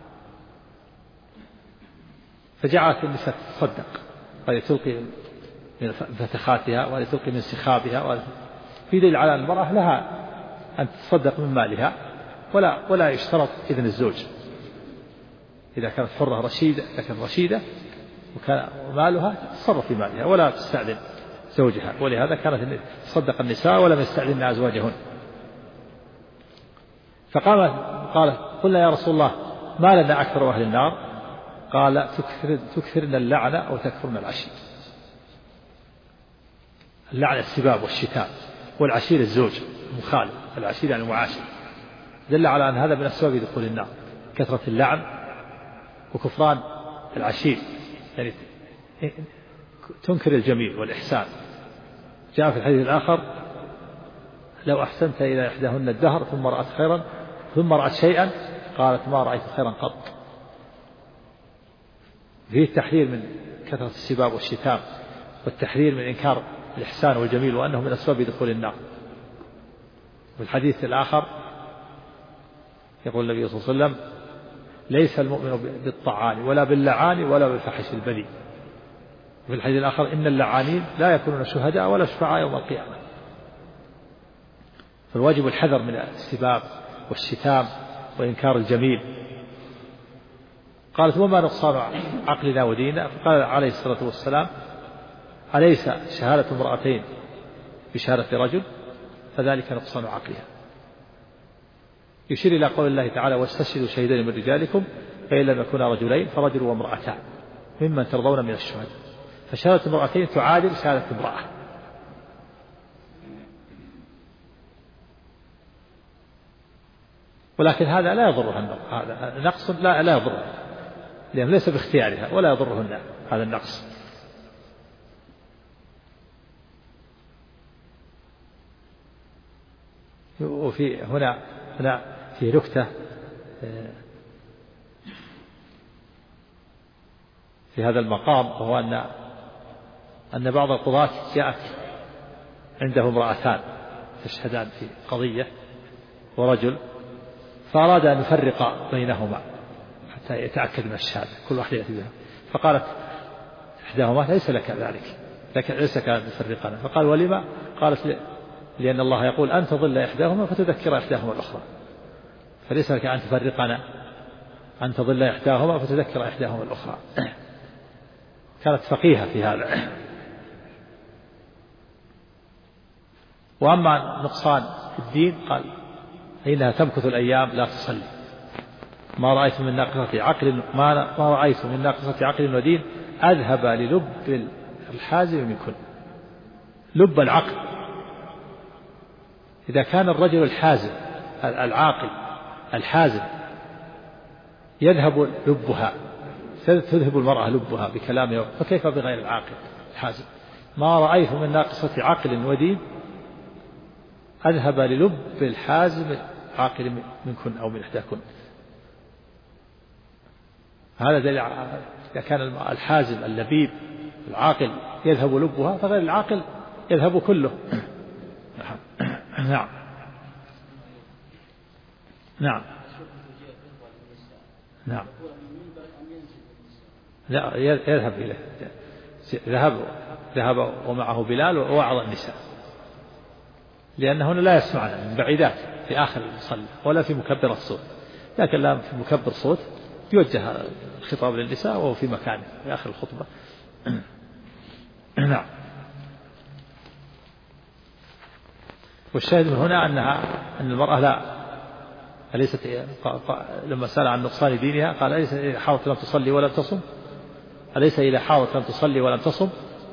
فجعلت النساء تتصدق، وهي تلقي من فتخاتها وهي تلقي من سخابها، في دليل على المرأة لها أن تتصدق من مالها، ولا يشترط إذن الزوج. إذا كانت حرة رشيدة، لكن رشيدة وكان مالها تتصرف في مالها ولا تستأذن زوجها، ولهذا كانت تصدق النساء ولم يستأذن أزواجهن. قالت قلنا يا رسول الله ما لنا أكثر أهل النار؟ قال تكثرن اللعنة أو تكفرن العشير. اللعنة السباب والشتام، والعشير الزوج المخالف، العشير يعني المعاشر، دل على أن هذا من أسباب دخول النار، كثرة اللعن وكفران العشير، يعني تنكر الجميل والإحسان. جاء في الحديث الآخر لو أحسنت إلى إحداهن الدهر ثم رأت خيرا ثم رأت شيئا قالت ما رأيت خيرا قط. فيه التحذير من كثرة السباب والشتام، والتحذير من إنكار الإحسان والجميل وأنه من أسباب دخول النار. في الحديث الآخر يقول النبي صلى الله عليه وسلم ليس المؤمن بالطعان ولا باللعان ولا بالفحش البذيء. في الحديث الآخر إن اللعانين لا يكونون شهداء ولا شفعاء يوم القيامة. فالواجب الحذر من السباب والشتام وإنكار الجميل. قالت وما نقصان عقلنا وديننا؟ فقال عليه الصلاة والسلام أليس شهادة امرأتين بشهادة رجل؟ فذلك نقصان عقلها. يشير إلى قول الله تعالى واستشهدوا شهيدين من رجالكم فإن لم يكونا رجلين فرجل وامرأتان ممن ترضون من الشهداء. فشهادة امرأتين تعادل شهادة امرأة. ولكن هذا لا يضرها، هذا نقص لا يضرها، لأنه ليس باختيارها ولا يضرهن هذا النقص. وفي هنا في نكتة في هذا المقام، وهو أن بعض القضاة جاءت عنده امرأتان تشهدان في قضية ورجل، فأراد أن يفرق بينهما حتى يتأكد من الشهادة كل واحدة يأتي بها. فقالت إحداهما ليس لك ذلك، ليس لك أن تفرقنا. فقال ولما؟ قالت لأن الله يقول أن تضل إحداهما فتذكر إحداهما الأخرى، فليس لك أن تفرقنا، أن تضل إحداهما فتذكر إحداهما الأخرى. كانت فقيهة في هذا. وأما نقصان الدين قال إنها تمكث الأيام لا تصلي، ما رأيت من ناقصة عقل ودين أذهب للب الحازم منكن. لب العقل، إذا كان الرجل الحازم العاقل الحازم يذهب لبها، تذهب المرأة لبها بكلامها، فكيف بغير العاقل الحازم؟ ما رأيت من ناقصة عقل ودين أذهب للب الحازم عاقل منكن أو من إحداكن. هذا دليل إذا كان الحازم اللبيب العاقل يذهب لبها، فغير العاقل يذهب كله. نعم نعم نعم. لا يذهب إليه، ذهب ومعه بلال ووعظ النساء، لأنهن لا يسمعن من بعيدات في آخر المصلى ولا في مكبر الصوت، لكن لا في مكبر صوت يوجه الخطاب للنساء وهو في مكانه في آخر الخطبة. نعم. والشاهد من هنا أن المرأة أليست لما سأل عن نقصان دينها قال أليس إذا حاولت لم تصلي ولم تصم، أليس إذا حاولت لم تصلي ولم تصم.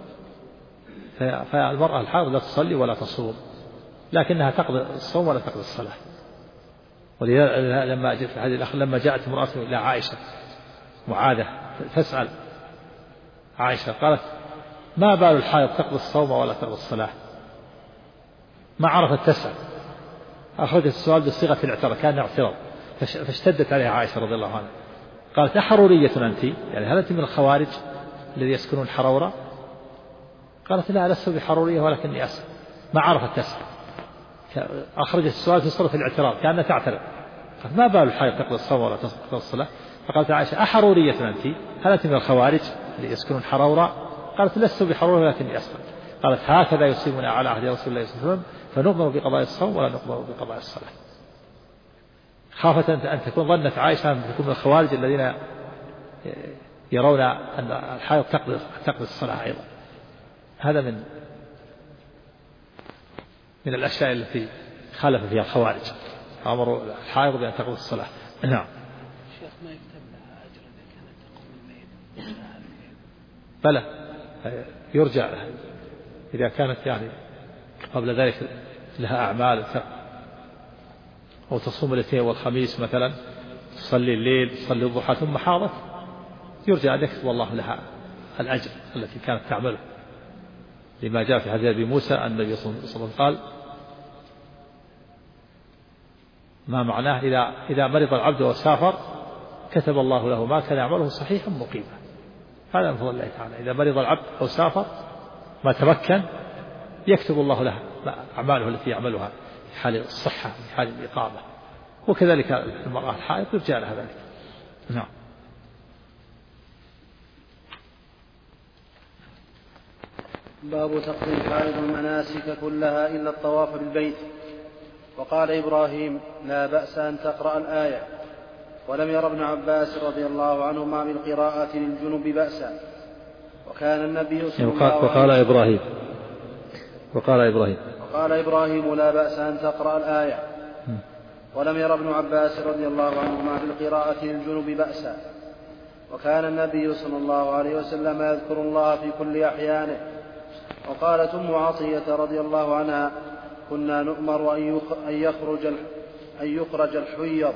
فالمرأة الحائض لا تصلي ولا تصوم، لكنها تقضي الصوم ولا تقضي الصلاة. ولذلك لما جاء في الحديث الآخر لما جاءت امرأة إلى عائشة معاذة تسأل عائشة قالت ما بال الحائض تقضي الصوم ولا تقضي الصلاة؟ ما عرفت تسأل، أخرجت السؤال بصيغة الاعتراض، كان اعتراض، فاشتدت عليها عائشة رضي الله عنها قالت أحرورية أنت؟ يعني هل أنت من الخوارج الذي يسكنون حرورة؟ قالت لا لست بحرورية ولكني أسأل. ما عرفت تسأل، أخرجت السؤال في صورة الاعتراض كأنها تعترض. قالت ما بال الحائض تقضي الصوم ولا تقضي الصلاة؟ فقالت عائشة أحرورية أنت؟ هل أنت من الخوارج الذي يسكنون حرورة؟ قالت لست بحرورية ولكني أسأل. قالت هكذا يصيبنا على عهد رسول الله صلى الله عليه وسلم، فنؤمر بقضاء الصوم ولا نؤمر بقضاء الصلاة. خافت أن تكون ظنت عائشة أن تكون من الخوارج الذين يرون أن الحائض تقضي الصلاة أيضا. هذا من الأشياء التي خالف فيها الخوارج، أمروا الحائض بأن تقضي الصلاة. نعم. شيخ ما يكتب لها أجر إذا كانت تقوم الليل؟ بلى يرجع لها إذا كانت يعني قبل ذلك لها أعمال أو تصوم الاثنين والخميس مثلا، تصلي الليل تصلي الضحى ثم حاضت، يرجع أن يكتب الله لها الأجر التي كانت تعمله، لما جاء في حديث أبي موسى أن النبي صلى الله عليه وسلم قال ما معناه إذا مرض العبد وسافر كتب الله له ما كان يعمله صحيحا مقيما. هذا من فضل الله تعالى، إذا مرض العبد أو سافر ما تمكن يكتب الله له أعماله التي يعملها في حال الصحة في حال الإقامة، وكذلك المرأة الحائض يرجع لها ذلك. نعم. باب تقضي الحائض المناسك كلها إلا الطواف بالبيت. وقال إبراهيم لا بأس أن تقرأ الآية، ولم ير ابن عباس رضي الله عنهما بالقراءة للجنب بأسا، وكان النبي صلى الله عليه وسلم وقال إبراهيم لا بأس أن تقرأ الآية. ولم ير ابن عباس رضي الله عنهما بالقراءة للجنب بأسا. وكان النبي صلى الله عليه وسلم يذكر الله في كل أحيانه. وقالت أم عطية رضي الله عنها كنا نؤمر أن يخرج الحيض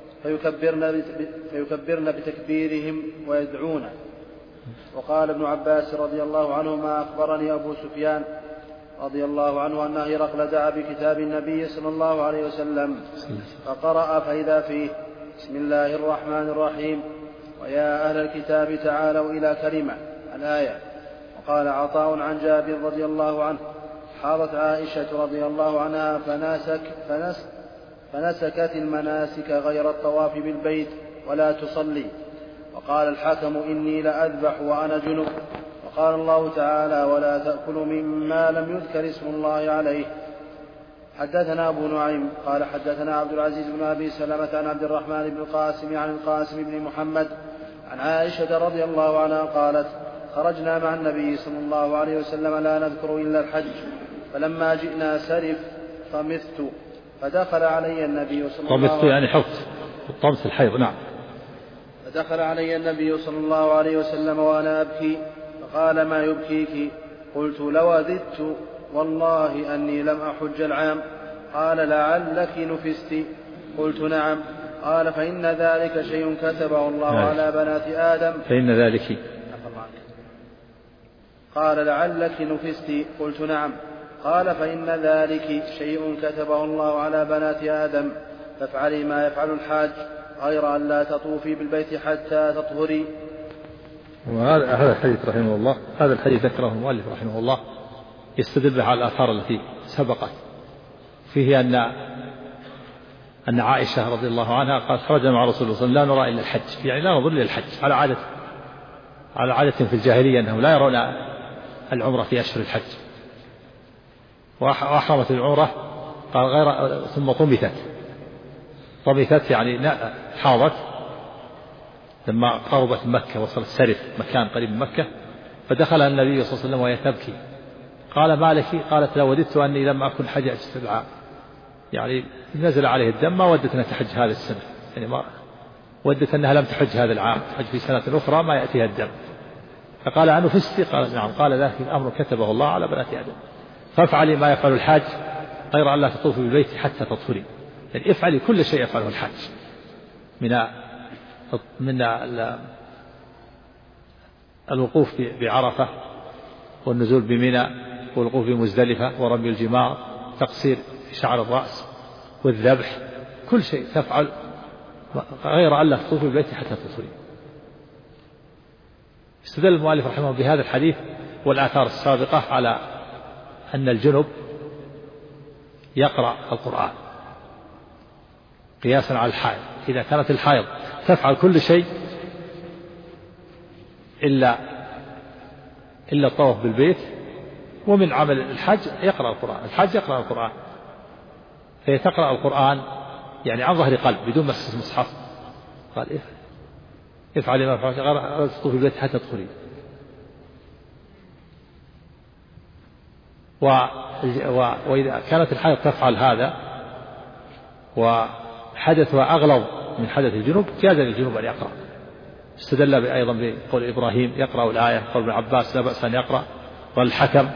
فيكبرن بتكبيرهم ويدعون. وقال ابن عباس رضي الله عنهما أخبرني أبو سفيان رضي الله عنه أن هرقل دعا بكتاب النبي صلى الله عليه وسلم فقرأ فإذا فيه بسم الله الرحمن الرحيم ويا أهل الكتاب تعالوا إلى كلمة الآية. وقال عطاء عن جابر رضي الله عنه حاضت عائشة رضي الله عنها فنسكت المناسك غير الطواف بالبيت ولا تصلي. وقال الحكم إني لأذبح وأنا جنب. وقال الله تعالى ولا تأكلوا مما لم يذكر اسم الله عليه. حدثنا أبو نعيم قال حدثنا عبد العزيز بن أبي سلمة عن عبد الرحمن بن القاسم عن القاسم بن محمد عن عائشة رضي الله عنها قالت خرجنا مع النبي صلى الله عليه وسلم لا نذكر إلا الحج فلما جئنا سرف طمثت فدخل علي النبي صلى الله عليه وسلم يعني حفظ الطمس الحيض. نعم. فدخل علي النبي صلى الله عليه وسلم وأنا أبكي فقال ما يبكيك؟ قلت لوذدت والله أني لم أحج العام. قال لعلك نفست؟ قلت نعم. قال فإن ذلك شيء كتبه الله على بنات آدم. فإن ذلك قال لعلك نفست؟ قلت نعم. قال فإن ذلك شيء كتبه الله على بنات آدم فافعلي ما يفعل الحاج غير أن لا تطوفي بالبيت حتى تطهري. وهذا الحديث رحمه الله هذا الحديث ذكره المؤلف رحمه الله يستدل به على الآثار التي سبقت فيه أن عائشة رضي الله عنها قالت خرجنا مع رسول الله صلى الله عليه وسلم لا نرى إلا الحج يعني لا نظر إلا الحج على عادة في الجاهلية أنهم لا يرون العمرة في أشهر الحج. وأحرمت العمرة قال غير ثم طمثت يعني حاضت لما قربت مكة وصلت سرف مكان قريب من مكة فدخل النبي صلى الله عليه وسلم وهي تبكي. قال ما لك؟ قالت لا وددت أني لم أكن حججت العام يعني نزل عليه الدم ما ودت أنها تحج هذه السنة يعني ما ودت أنها لم تحج هذا العام تحج في سنة أخرى ما يأتيها الدم. فقال أنه فستي؟ قال نعم. قال ذاك الأمر كتبه الله على بنات آدم فافعلي ما يفعل الحاج غير أن لا تطوفي بالبيت حتى تطهري يعني افعلي كل شيء يفعله الحاج من الوقوف بعرفة والنزول بمنى والوقوف بمزدلفة ورمي الجمار تقصير شعر الرأس والذبح كل شيء تفعل غير أن لا تطوفي بالبيت حتى تطهري. استدل المؤلف رحمه الله بهذا الحديث والآثار السابقة على أن الجنب يقرأ القرآن قياسا على الحائض. إذا كانت الحائض تفعل كل شيء إلا الطواف بالبيت ومن عمل الحج يقرأ القرآن. الحج يقرأ القرآن فهي تقرأ القرآن يعني عن ظهر قلب بدون مس المصحف. قال افعلي ما فعلت غير تطوفي بالبيت حتى تدخلي. وإذا كانت الحائض تفعل هذا وحدثها أغلظ من حدث الجنوب جاز للجنوب أن يقرأ. استدل أيضا بقول إبراهيم يقرأ الآية قول ابن عباس لا بأس أن يقرأ. والحكم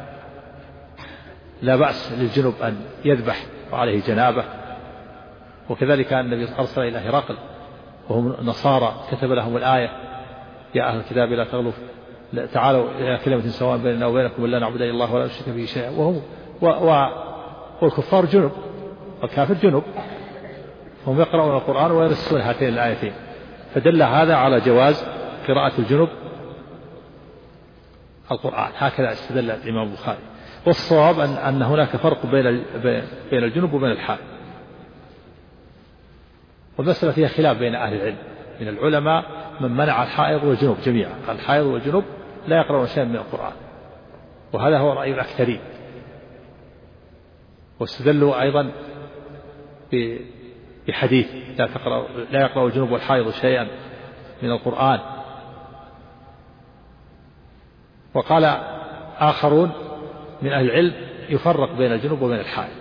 لا بأس للجنوب أن يذبح وعليه جنابه. وكذلك النبي أرسل إلى هرقل وهم نصارى كتب لهم الآية يا أهل الكتاب لا تغلوا تعالوا إلى كلمة سواء بيننا وبينكم لا نعبد إلا الله ولا نشرك به شيئا. وهم والكفار جنب والكافر جنب هم يقرؤون القرآن ويرسون هاتين الآيتين فدل هذا على جواز قراءة الجنب القرآن. هكذا استدل الإمام البخاري. والصواب أن هناك فرق بين الجنب وبين الحائض. والمسألة فيها خلاف بين أهل العلم من العلماء من منع الحائض والجنب جميعا قال الحائض والجنب لا يقرؤون شيئا من القرآن وهذا هو رأي الأكثرين. واستدلوا أيضا بحديث لا يقرأ الجنب والحائض شيئا من القرآن وقال آخرون من أهل العلم يفرق بين الجنوب وبين الحائض،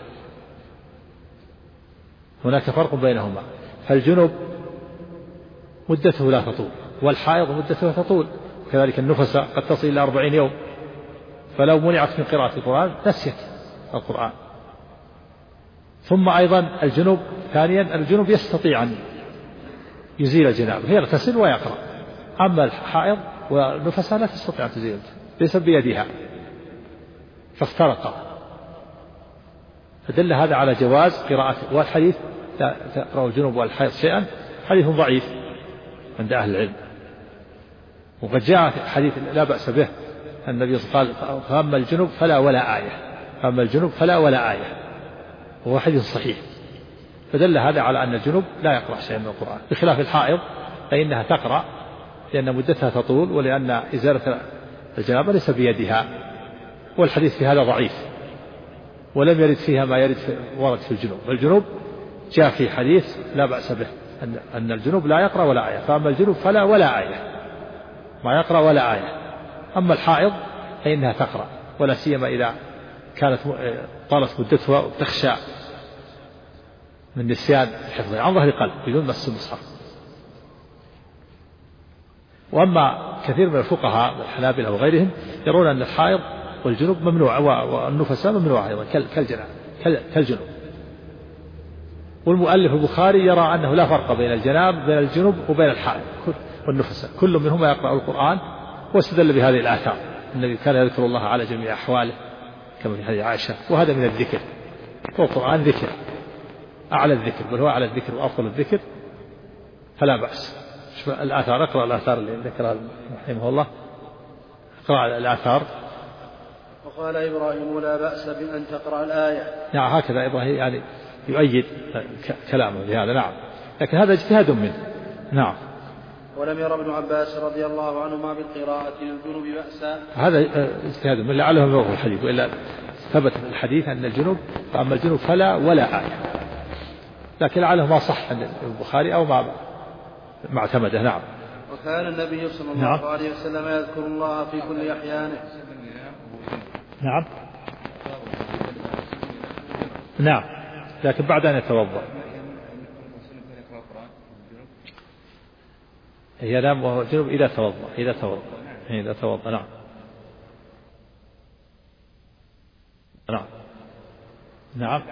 هناك فرق بينهما، فالجنوب مدته لا تطول والحائض مدته تطول، كذلك النفس قد تصل إلى 40 يوم، فلو منعت من قراءة القرآن نسيت القرآن. ثم أيضا الجنوب ثانيا الجنوب يستطيع أن يزيل الجنابة، يغتسل ويقرأ، أما الحائض والنفساء لا تستطيع أن تزيل، ليس بيدها، فافترقا، فدل هذا على جواز قراءته. والحديث لا تقرأ الجنوب والحائض شيئا حديث ضعيف عند أهل العلم. وقد جاء حديث لا بأس به، النبي صلى الله عليه وسلم قال فأما الجنوب فلا ولا آية، فأما الجنوب فلا ولا آية، وهو حديث صحيح، فدل هذا على أن الجنوب لا يقرأ شيئا من القرآن، بخلاف الحائض فإنها تقرأ لأن مدتها تطول، ولأن إزالة الجنابة ليس بيدها، والحديث في هذا ضعيف، ولم يرد فيها ما ورد في الجنوب. الجنوب جاء في حديث لا بأس به أن الجنوب لا يقرأ ولا آية، فأما الجنوب فلا ولا آية، ما يقرأ ولا آية. أما الحائض فإنها تقرأ، ولا سيما إذا كانت طالت مدتها وتخشى من نسيان حفظها عن ظهر قلب بدون مس المصحف. وأما كثير من الفقهاء الحنابلة وغيرهم يرون أن الحائض والجنوب ممنوع، والنفساء ممنوع أيضا كالجنوب. والمؤلف البخاري يرى أنه لا فرق بين الجنوب وبين الحائض والنفساء، كل منهما يقرأ القرآن، واستدل بهذه الآثار، النبي كان يذكر الله على جميع أحواله كما في حديث عائشة، وهذا من الذكر، والقرآن ذكر أعلى الذكر، بل هو أعلى الذكر وأفضل الذكر، فلا بأس. الآثار، اقرأ الآثار اللي ذكرها رحمه الله، اقرأ الآثار. وقال إبراهيم لا بأس بأن تقرأ الآية. نعم، هكذا إبراهيم يعني يؤيد كلامه بهذا. نعم، لكن هذا اجتهاد منه. نعم. ولم ير ابن عباس رضي الله عنهما بالقراءة للجنوب بأسا. هذا اجتهاد من لعله يروه الحديث، وإلا ثبت في الحديث أن الجنوب فأما الجنوب فلا ولا آية، لكن لعله ما صح عند البخاري أو ما اعتمده. نعم. وكان النبي صلى الله عليه وسلم يذكر الله في كل أحيانه. نعم. نعم، لكن بعد أن يتوضأ. ينام وهو جنوب إذا توضأ. نعم. نعم. نعم.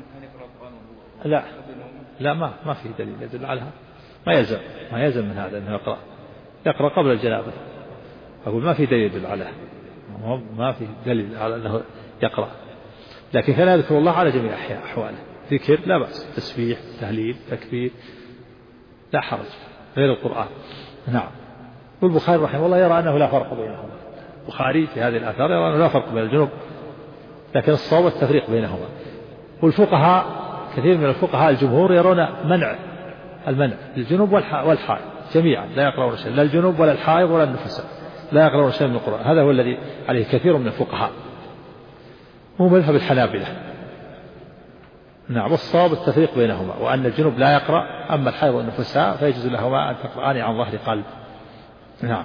لا ما في دليل يدل عليها، ما يلزم من هذا أنه يقرأ قبل الجنابة. أقول ما في دليل يدل عليها، ما في دليل على أنه يقرأ، لكن كان يذكر الله على جميع أحواله، ذكر لا بأس، تسبيح، تهليل، تكبير، لا حرج، غير القرآن. نعم. والبخاري رحمه الله يرى أنه لا فرق بينهما، البخاري في هذه الآثار يرى أنه لا فرق بين الجنوب، لكن الصواب التفريق بينهما. والفقهاء كثير من الفقهاء الجمهور يرون المنع للجنوب والحائض جميعا، لا يقرؤون شيء، لا الجنوب ولا الحائض ولا النفساء لا يقرؤون شيء من القرآن. هذا هو الذي عليه كثير من الفقهاء، هو مذهب الحنابلة. نعم. والصواب التفريق بينهما، وأن الجنوب لا يقرأ، أما الحائض والنفساء فيجوز لهما أن تقرآن عن ظهر قلب. نعم.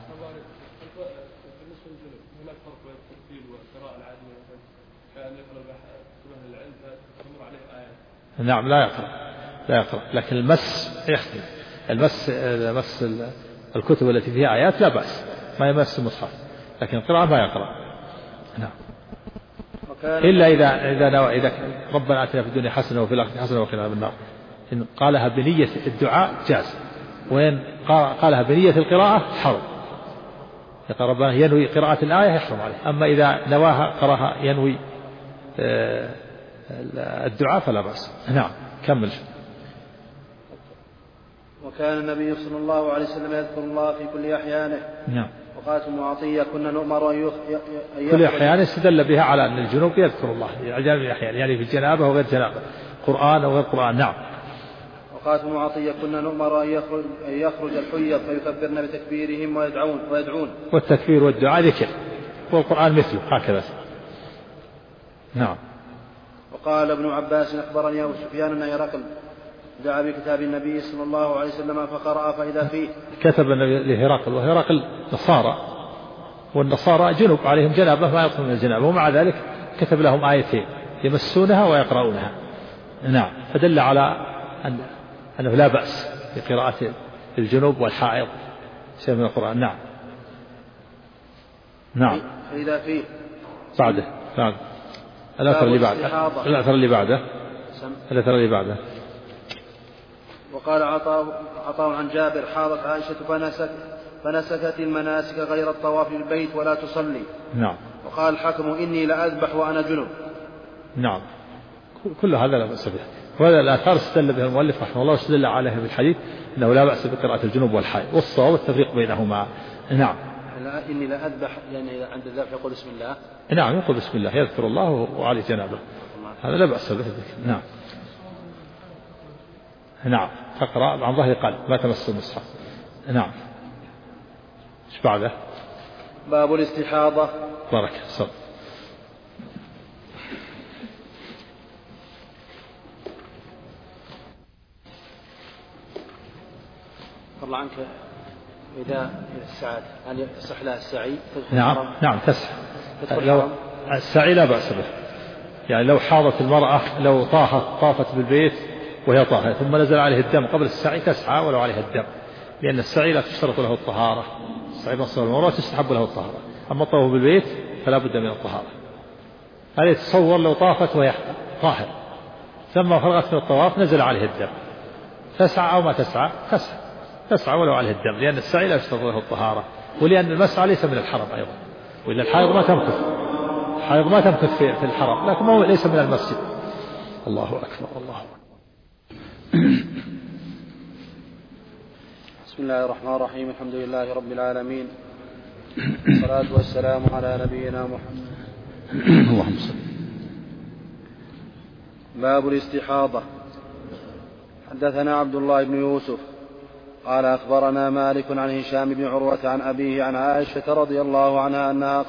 نعم، لا يقرأ، لكن المس يختلف، المس الكتب التي فيها آيات لا بأس، ما يمس المصحف، لكن القراءة ما يقرأ. نعم. إلا إذا ربنا آتنا في الدنيا حسنة وفي الآخرة حسنة وقنا عذاب النار، إن قالها بنية الدعاء جاز، وإن قالها بنية القراءة حرم، يقول ربنا ينوي قراءة الآية يحرم عليه، أما إذا نواها قراها ينوي الدعاء فلا بأس. نعم. كمل. وكان النبي صلى الله عليه وسلم يذكر الله في كل أحيانه. نعم. وقالت أم عطية كنا نؤمر أن كل أحيان استدل بها على أن الجنوب يذكر الله يعني في الجنابة وغير جنابة، قرآن وغير قرآن. نعم. وقالت أم عطية كنا نؤمر أن يخرج الحيض فيكبرن بتكبيرهم ويدعون. والتكبير والدعاء ذكر، والقرآن مثله هكذا. نعم. وقال ابن عباس أخبرني أبو سفيان أن هرقل دعا بكتاب النبي صلى الله عليه وسلم فقرأ فإذا فيه. كتب النبي لهرقل، وهرقل نصارى والنصارى جنب عليهم جنابة ما يطهر من الجنابة، ومع ذلك كتب لهم آيتين يمسونها ويقرؤونها. نعم، فدل على أنه لا بأس بقراءة الجنوب والحائض شيء من القرآن. نعم. نعم. فإذا فيه بعد الأثر اللي بعده وقال عطاء عن جابر: حاضت عائشة فنسكت المناسك غير الطواف بالبيت ولا تصلي. نعم. وقال الحكم: إني لأذبح وأنا جنب. نعم، كل هذا لا بأس به، وهذا الآثار استدل به المؤلف رحمه الله واستدل عليه بالحديث أنه لا بأس بقراءة الجنوب والحائض، والصواب التفريق بينهما. نعم. إني لأذبح يعني عند الذبح يقول بسم الله. نعم، يقول بسم الله، يذكر الله وعلي جنابه، هذا لا بأس به. نعم. نعم، تقرأ عن ظهر قلب ما تمس المصحف. نعم. ايش بعده؟ باب الاستحاضة. بارك صدق. الله عنك إذا السعادة هل يصح لها السعي؟ نعم تسح. لو السعي لا بأس به، يعني لو حاضت المرأة لو طافت بالبيت وهي طاهرة ثم نزل عليه الدم قبل السعي تسعى ولو عليها الدم، لأن السعي لا تشترط له الطهارة، السعي مصدر المرأة تستحب له الطهارة، أما الطواف بالبيت فلا بد من الطهارة. هل يتصور لو طافت وهي طاهر ثم فرغت من الطواف نزل عليه الدم تسعى أو ما تسعى؟ تسعى ولو عليه الدم، لأن السعي لا يشترط له الطهارة، ولأن المسعى ليس من الحرم أيضا، وإلا الحائض ما تمكث في الحرم، لكن هو ليس من المسجد. الله أكبر. الله أكبر. بسم الله الرحمن الرحيم. الحمد لله رب العالمين، والصلاة والسلام على نبينا محمد. اللهم صل. باب الاستحاضة. حدثنا عبد الله بن يوسف قال أخبرنا مالك عن هشام بن عروة عن أبيه عن عائشة رضي الله عنها أنها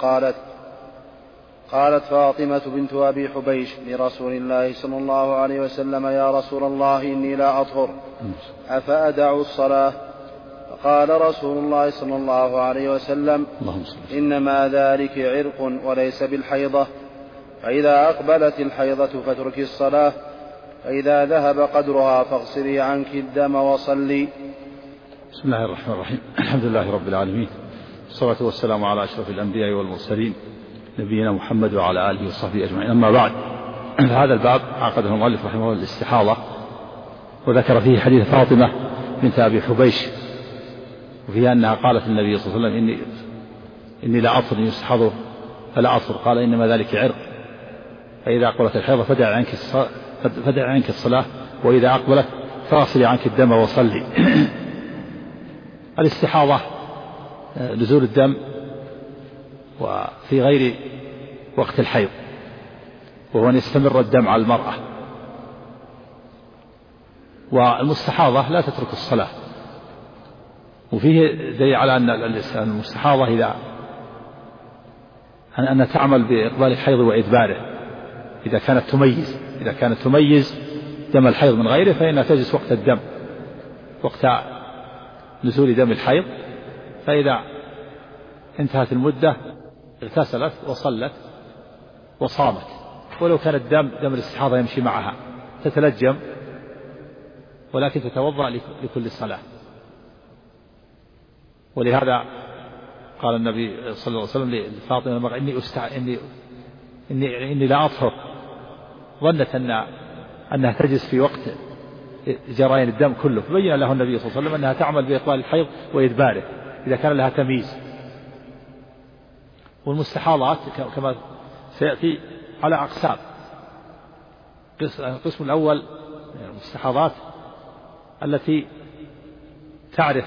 قالت فاطمة بنت أبي حبيش لرسول الله صلى الله عليه وسلم: يا رسول الله إني لا أطهر أفأدع الصلاة؟ فقال رسول الله صلى الله عليه وسلم: إنما ذلك عرق وليس بالحيضة، فإذا أقبلت الحيضة فاتركي الصلاة، فإذا ذهب قدرها فاغسلي عنك الدم وصلي. بسم الله الرحمن الرحيم. الحمد لله رب العالمين، والصلاة والسلام على أشرف الأنبياء والمرسلين نبينا محمد وعلى آله وصحبه أجمعين. أما بعد، هذا الباب عقده المؤلف رحمه الله الاستحاضة، وذكر فيه حديث فاطمة بنت أبي حبيش، وفيها أنها قالت النبي صلى الله عليه وسلم: إني لا أطهر إن يستحاض فلا أطهر، قال: إنما ذلك عرق، فإذا أقبلت الحيضة فدع عنك الصلاة، وإذا أقبلت فاغسلي عنك الدم وصلي. الاستحاضة نزول الدم وفي غير وقت الحيض، وهو أن يستمر الدم على المرأة، والمستحاضة لا تترك الصلاة، وفيه دليل على أن المستحاضة أن تعمل بإقبال الحيض وإدباره إذا كانت تميز دم الحيض من غيره، فإنها تجلس وقت الدم، وقت نزول دم الحيض، فإذا انتهت المدة اغتسلت وصلت وصامت، ولو كان دم الاستحاضة يمشي معها تتلجم، ولكن تتوضأ لكل صلاة. ولهذا قال النبي صلى الله عليه وسلم لفاطمة: إني لا أطهر، ظنت أنها تجلس في وقت جريان الدم كله، فبين له النبي صلى الله عليه وسلم أنها تعمل بإقبال الحيض وإدباره إذا كان لها تمييز. والمستحاضات كما سيأتي على أقسام. القسم الأول المستحاضات التي تعرف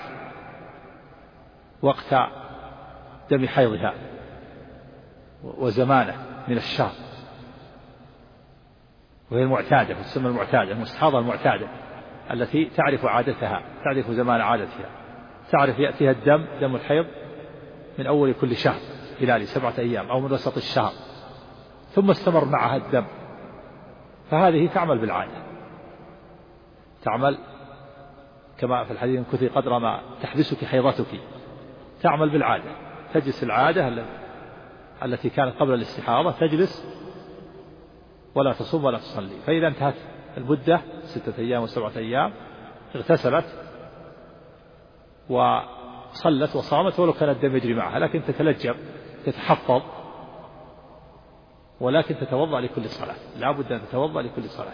وقت دم حيضها وزمانه من الشهر، وهي المعتادة، تسمى المعتادة، المستحاضة المعتادة التي تعرف عادتها، تعرف زمان عادتها، تعرف يأتيها دم الحيض من أول كل شهر هلالي 7 أيام أو من وسط الشهر، ثم استمر معها الدم، فهذه تعمل بالعادة، تعمل كما في الحديث: كثي قدر ما تحبسك حيضتك، تعمل بالعادة، تجلس العادة التي كانت قبل الاستحاضة، تجلس ولا تصوم ولا تصلي. فإذا انتهت المدة 6 أيام و7 أيام اغتسلت وصلت وصامت ولو كان الدم يجري معها، لكن تتلجم تتحفظ، ولكن تتوضأ لكل صلاة، لا بد أن تتوضأ لكل صلاة،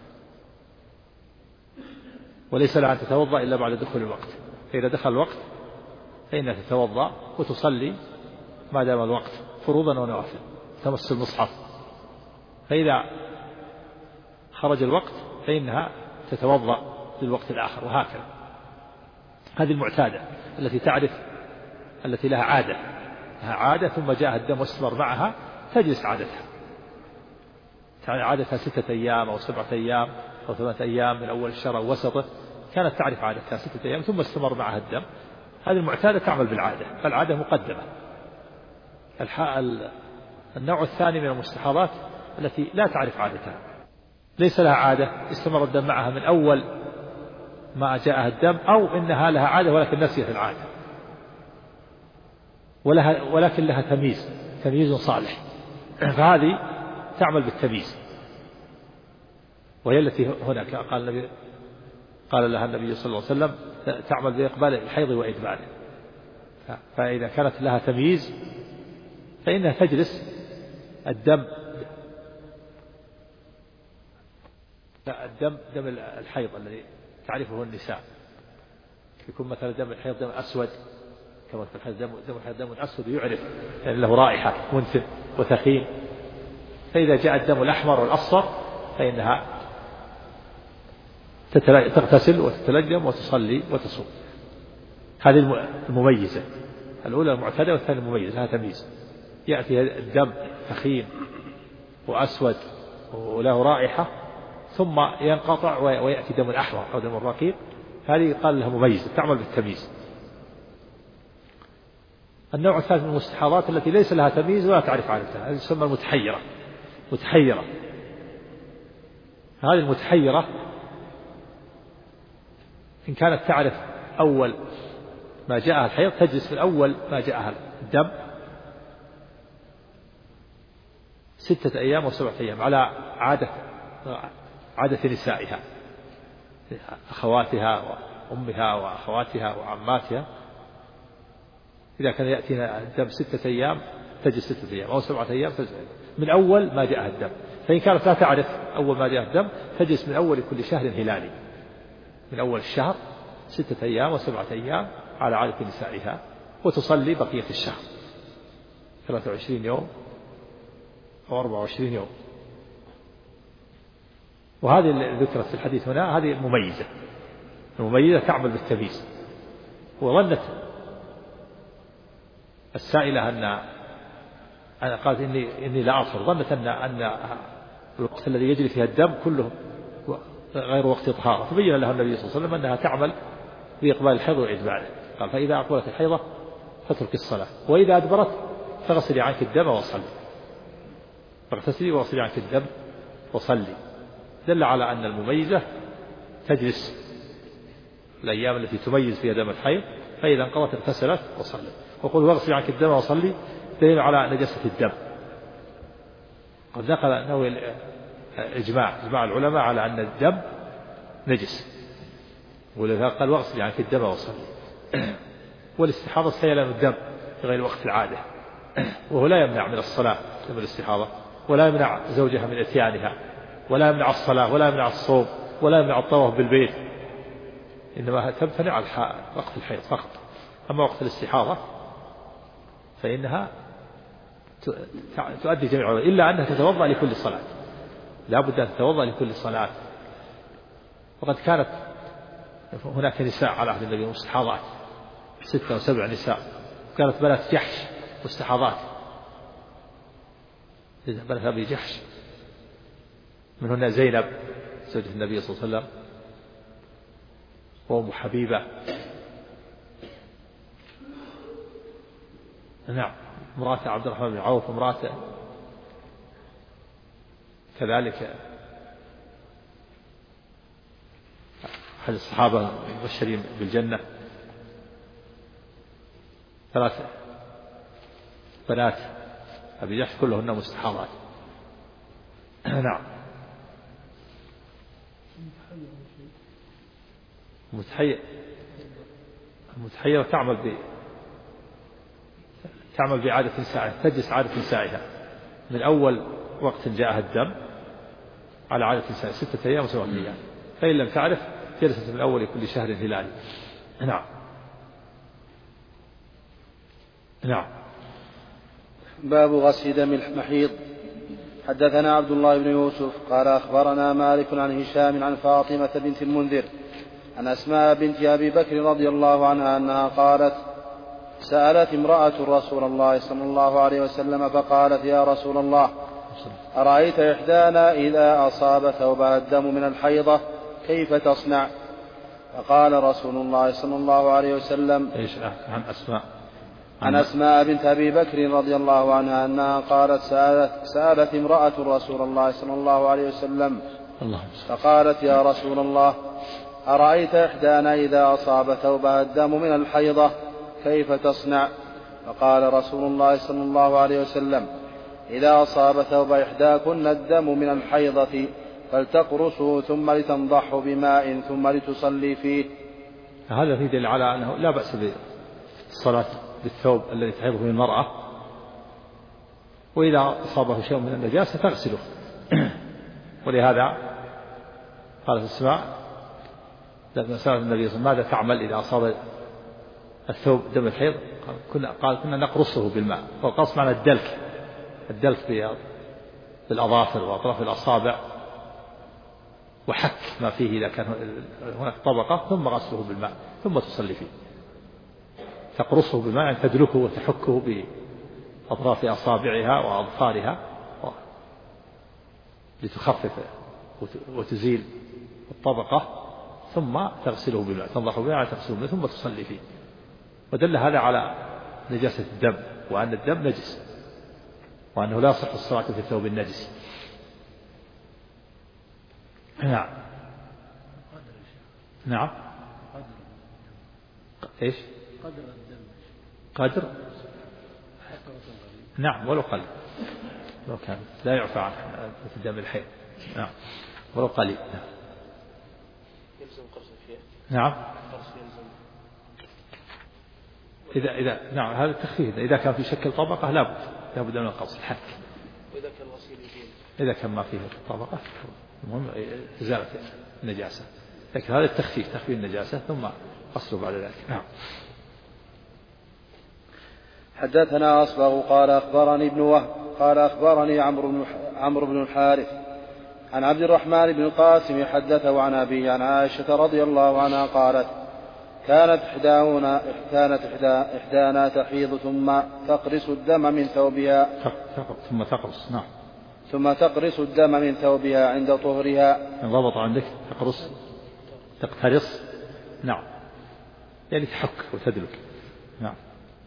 وليس لها أن تتوضأ إلا بعد دخول الوقت. فإذا دخل الوقت فإنها تتوضأ وتصلي ما دام الوقت فروضا ونوافل، تمس المصحف. فإذا خرج الوقت فإنها تتوضأ للوقت الآخر، وهكذا. هذه المعتادة التي تعرف، التي لها عادة ثم جاء الدم واستمر معها، تجلس عادتها 6 أيام أو 7 أيام أو 8 أيام من أول الشهر أو وسطه، كانت تعرف عادتها 6 أيام ثم استمر معها الدم. هذه المعتادة تعمل بالعادة، فالعادة مقدمة. النوع الثاني من المستحاضات التي لا تعرف عادتها، ليس لها عادة، استمر الدم معها من أول ما جاءها الدم، أو إنها لها عادة ولكن نسيت العادة، ولكن لها تمييز صالح، فهذه تعمل بالتمييز، وهي التي هنا قال لها النبي صلى الله عليه وسلم تعمل بإقبال الحيض وإدباره. فإذا كانت لها تمييز فإنها تجلس دم الحيض الذي تعرفه النساء، يكون مثلا دم الحيض دم أسود، كما في الحيض دم الحيض دم أسود يعرف يعني له رائحة منتن وثخين. فإذا جاء الدم الأحمر والأصفر فإنها تغتسل وتتلجم وتصلي وتصوم. هذه المميزة الأولى المعتادة، والثانية المميزة لها تمييز، يأتي الدم ثخين وأسود وله رائحة ثم ينقطع ويأتي دم أحمر أو دم رقيق، هذه قال لها مميزة تعمل بالتمييز. النوع الثالث من المستحاضات التي ليس لها تمييز ولا تعرف عادتها، هذه تسمى متحيرة. هذه المتحيرة إن كانت تعرف أول ما جاءها الحيض تجلس من أول ما جاءها الدم 6 أيام و7 أيام على عادة نسائها، أخواتها وأمها وأخواتها وعماتها. إذا كان يأتينا الدم 6 أيام تجلس 6 أيام أو 7 أيام من أول ما جاءها الدم. فإن كانت لا تعرف أول ما جاء الدم تجلس من أول كل شهر هلالي، من أول الشهر 6 أيام و7 أيام على عادة نسائها، وتصلي بقية الشهر 23 يوم أو 24 يوم. وهذه اللي ذكرت في الحديث هنا هذه المميزة تعمل بالتمييز. وظنت السائلة أنا قالت إني لا أطهر، ظنت أن الوقت الذي يجري فيها الدم كله غير وقت طهارة، فبين لها النبي صلى الله عليه وسلم أنها تعمل بإقبال الحيض وإدباره. قال فإذا أقبلت الحيضة فاترك الصلاة، وإذا أدبرت فاغسلي عنك الدم وصلي، فاغتسلي واغسلي عنك الدم وصلي. دل على أن المميزة تجلس الأيام التي تميز فيها دم الحيض، فإذا انقضت اغتسلت وصلت. وقل واغسلي عنك الدم وصلي دليل على نجاسة الدم. قد نقل أنه إجماع العلماء على أن الدم نجس، ولذا قال واغسلي عنك الدم وصلي. والاستحاضة سيلان الدم في غير وقت العادة، وهو لا يمنع من الصلاة دم الاستحاضة، ولا يمنع زوجها من إتيانها، ولا يمنع الصلاة، ولا يمنع الصوم، ولا يمنع الطواف بالبيت، إنما تمتنع وقت الحيض فقط. أما وقت الاستحاضة فإنها تؤدي جميع العبادات، إلا أنها تتوضأ لكل صلاة، لا بد أن تتوضأ لكل صلاة. وقد كانت هناك نساء على عهد النبي مستحاضات 6 و7 نساء، كانت بنات جحش مستحاضات، بنات أبي جحش، منهن زينب زوجة النبي صلى الله عليه وسلم، وأم حبيبة، نعم، امرأة عبد الرحمن بن عوف، امرأة كذلك أحد الصحابة المبشرين بالجنة، بنات أبي جحش كلهن مستحاضات. نعم. المتحيرة تعمل بعادة نسائها، تجلس عادة نسائها من أول وقت جاءها الدم على عادة نسائها 6 أيام و7 أيام، فإن لم تعرف جلست من أول كل شهر هلالي. نعم. نعم. باب غسل دم المحيض. حدثنا عبد الله بن يوسف قال أخبرنا مالك عن هشام عن فاطمة بنت المنذر عن أسماء بنت أبي بكر رضي الله عنها أنها قالت: سألت امرأة رسول الله صلى الله عليه وسلم فقالت: يا رسول الله، أرأيت إحدانا إذا أصاب ثوبها الدم من الحيضة كيف تصنع؟ فقال رسول الله صلى الله عليه وسلم: عن أسماء بنت أبي بكر رضي الله عنها أنها قالت: سألت امرأة رسول الله صلى الله عليه وسلم فقالت: يا رسول الله، أرأيت إحدانا إذا أصاب ثوبها الدم من الحيضة كيف تصنع؟ فقال رسول الله صلى الله عليه وسلم: إذا أصاب ثوب إحداكن الدم من الحيضة فلتقرصه ثم لتنضحه بماء ثم لتصلي فيه. هذا في دليل على أنه لا بأس بالصلاة بالثوب الذي تحيض به المرأة، وإذا أصابه شيء من النجاسة تغسله. ولهذا قالت أسماء لما سألت النبي صلى الله عليه وسلم: ماذا تعمل إذا أصاب الثوب دم الحيض؟ قال: كنا نقرصه بالماء. والقرص معنى الدلك بالأظافر وأطراف الأصابع وحك ما فيه إذا كان هناك طبقة، ثم غسله بالماء ثم تصلي فيه. تقرصه بالماء يعني تدلكه وتحكه بأطراف أصابعها وأظفارها لتخفف وتزيل الطبقة، ثم تغسله بالماء، تنضحه بالماء تغسله بالماء ثم تصلي فيه. ودل هذا على نجاسة الدم، وأن الدم نجس، وأنه لا يصح الصلاة في الثوب النجس. نعم. نعم. إيش؟ قدر. نعم، ولو قليل، لو كان لا يعفى عن دم الحيض. نعم، ولو قليل. نعم. إذا نعم هذا التخفيف. إذا كان في شكل طبقة لابد من القص الحك. وإذا كان الغسيل يزيل. إذا كان ما فيه طبقة المهم إزالة النجاسة، لكن هذا التخفيف تخفيف النجاسة ثم غسله بعد ذلك. نعم. حدثنا أصبغ قال أخبرني ابن وهب قال أخبرني عمرو بن الحارث عن عبد الرحمن بن القاسم حدثه عن أبيه عن عائشة رضي الله عنها قالت: كانت إحدانا تحيض ثم تقرص الدم من ثوبها ثم تقرص الدم من ثوبها عند طهرها. ضبط عندك تقترص. نعم، يعني تحك وتدلك. نعم.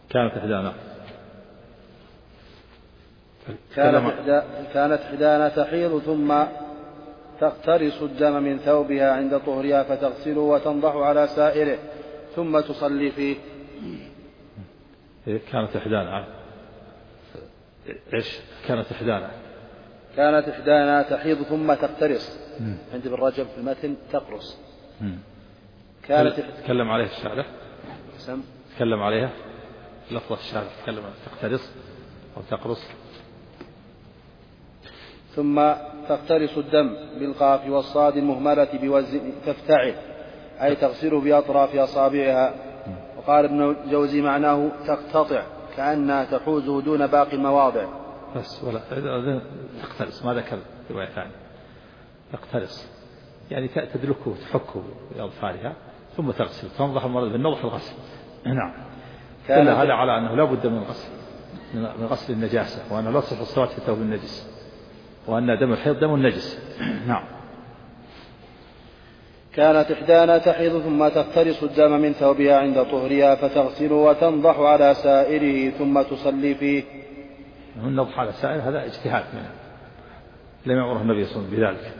كانت إحدانا تحيض ثم تقترص الدم من ثوبها عند طهرها فتغسله وتنضح على سائره ثم تصلي فيه. كانت إحدانا إيش؟ كانت إحدانا تحيض ثم تقترص. عند بالرجب في المتن تقرص. تكلم عليه الشارع. تكلم عليها لفظة الشارع، تكلم تقترص أو تقرص. ثم تقترص الدم بالقاف والصاد المهملة بوزن تفتعل، أي تغسله بأطراف أصابعها. وقال ابن الجوزي معناه تقتطع، كأنها تحوزه دون باقي المواضع. بس ولا تقترص ما ذكر رواية ثانية. تقترص يعني تدلكه وتحكه بأظفارها ثم تغسل، تنضح المرض بالنضح الغسل. نعم. هذا على أنه لا بد من غسل النجاسة، وأنه لا تصح الصلاة في الثوب النجس، وأن دم الحيض دم النجس. نعم. كانت إحدانا تحيض ثم تقترص الدم من ثوبها عند طهرها فتغسله وتنضح على سائره ثم تصلي فيه. النضح على سائر هذا اجتهاد منه، لم يأمره النبي صلى الله عليه وسلم بذلك.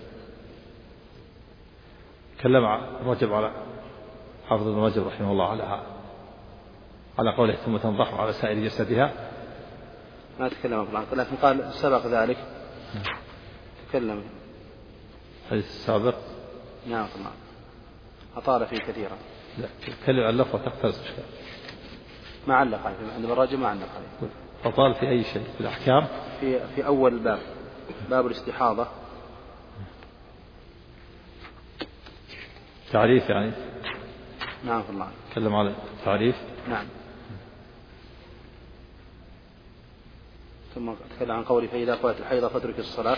تكلم رجب على حافظ ابن رجب رحمه الله على قوله ثم تنضح على سائر جسدها، ما تكلم في العقد، لكن قال سبق ذلك تكلم الحديث السابق. نعم طبعا أطال فيه كثيرا. لا تكلم عن اللفظة تختلف إشكال. ما علق عليه عند الراجل، ما علق عليه. أطال في أي شيء في الأحكام؟ في أول الباب، باب الاستحاضة. تعريف يعني. نعم في الله. تكلم على التعريف. نعم. ثم تكلم عن قوله فإذا قالت الحيضة فاترك الصلاة.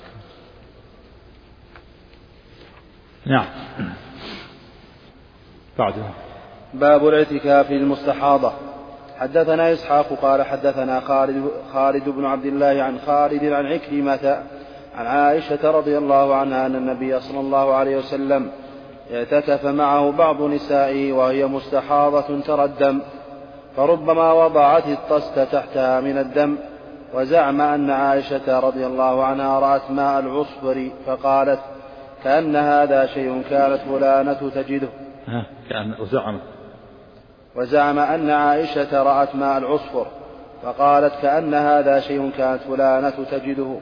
نعم. بعدها باب الاعتكاف للمستحاضة. حدثنا إسحاق قال حدثنا خالد بن عبد الله عن خالد عن عكرمة عن عائشة رضي الله عنها أن النبي صلى الله عليه وسلم اعتكف معه بعض نسائه وهي مستحاضة ترى الدم، فربما وضعت الطست تحتها من الدم، وزعم أن عائشة رضي الله عنها رأت ماء العصفر فقالت كأن هذا شيء كانت فلانة تجده. وزعم أن عائشة رأت ماء العصفر فقالت كأن هذا شيء كانت فلانة تجده.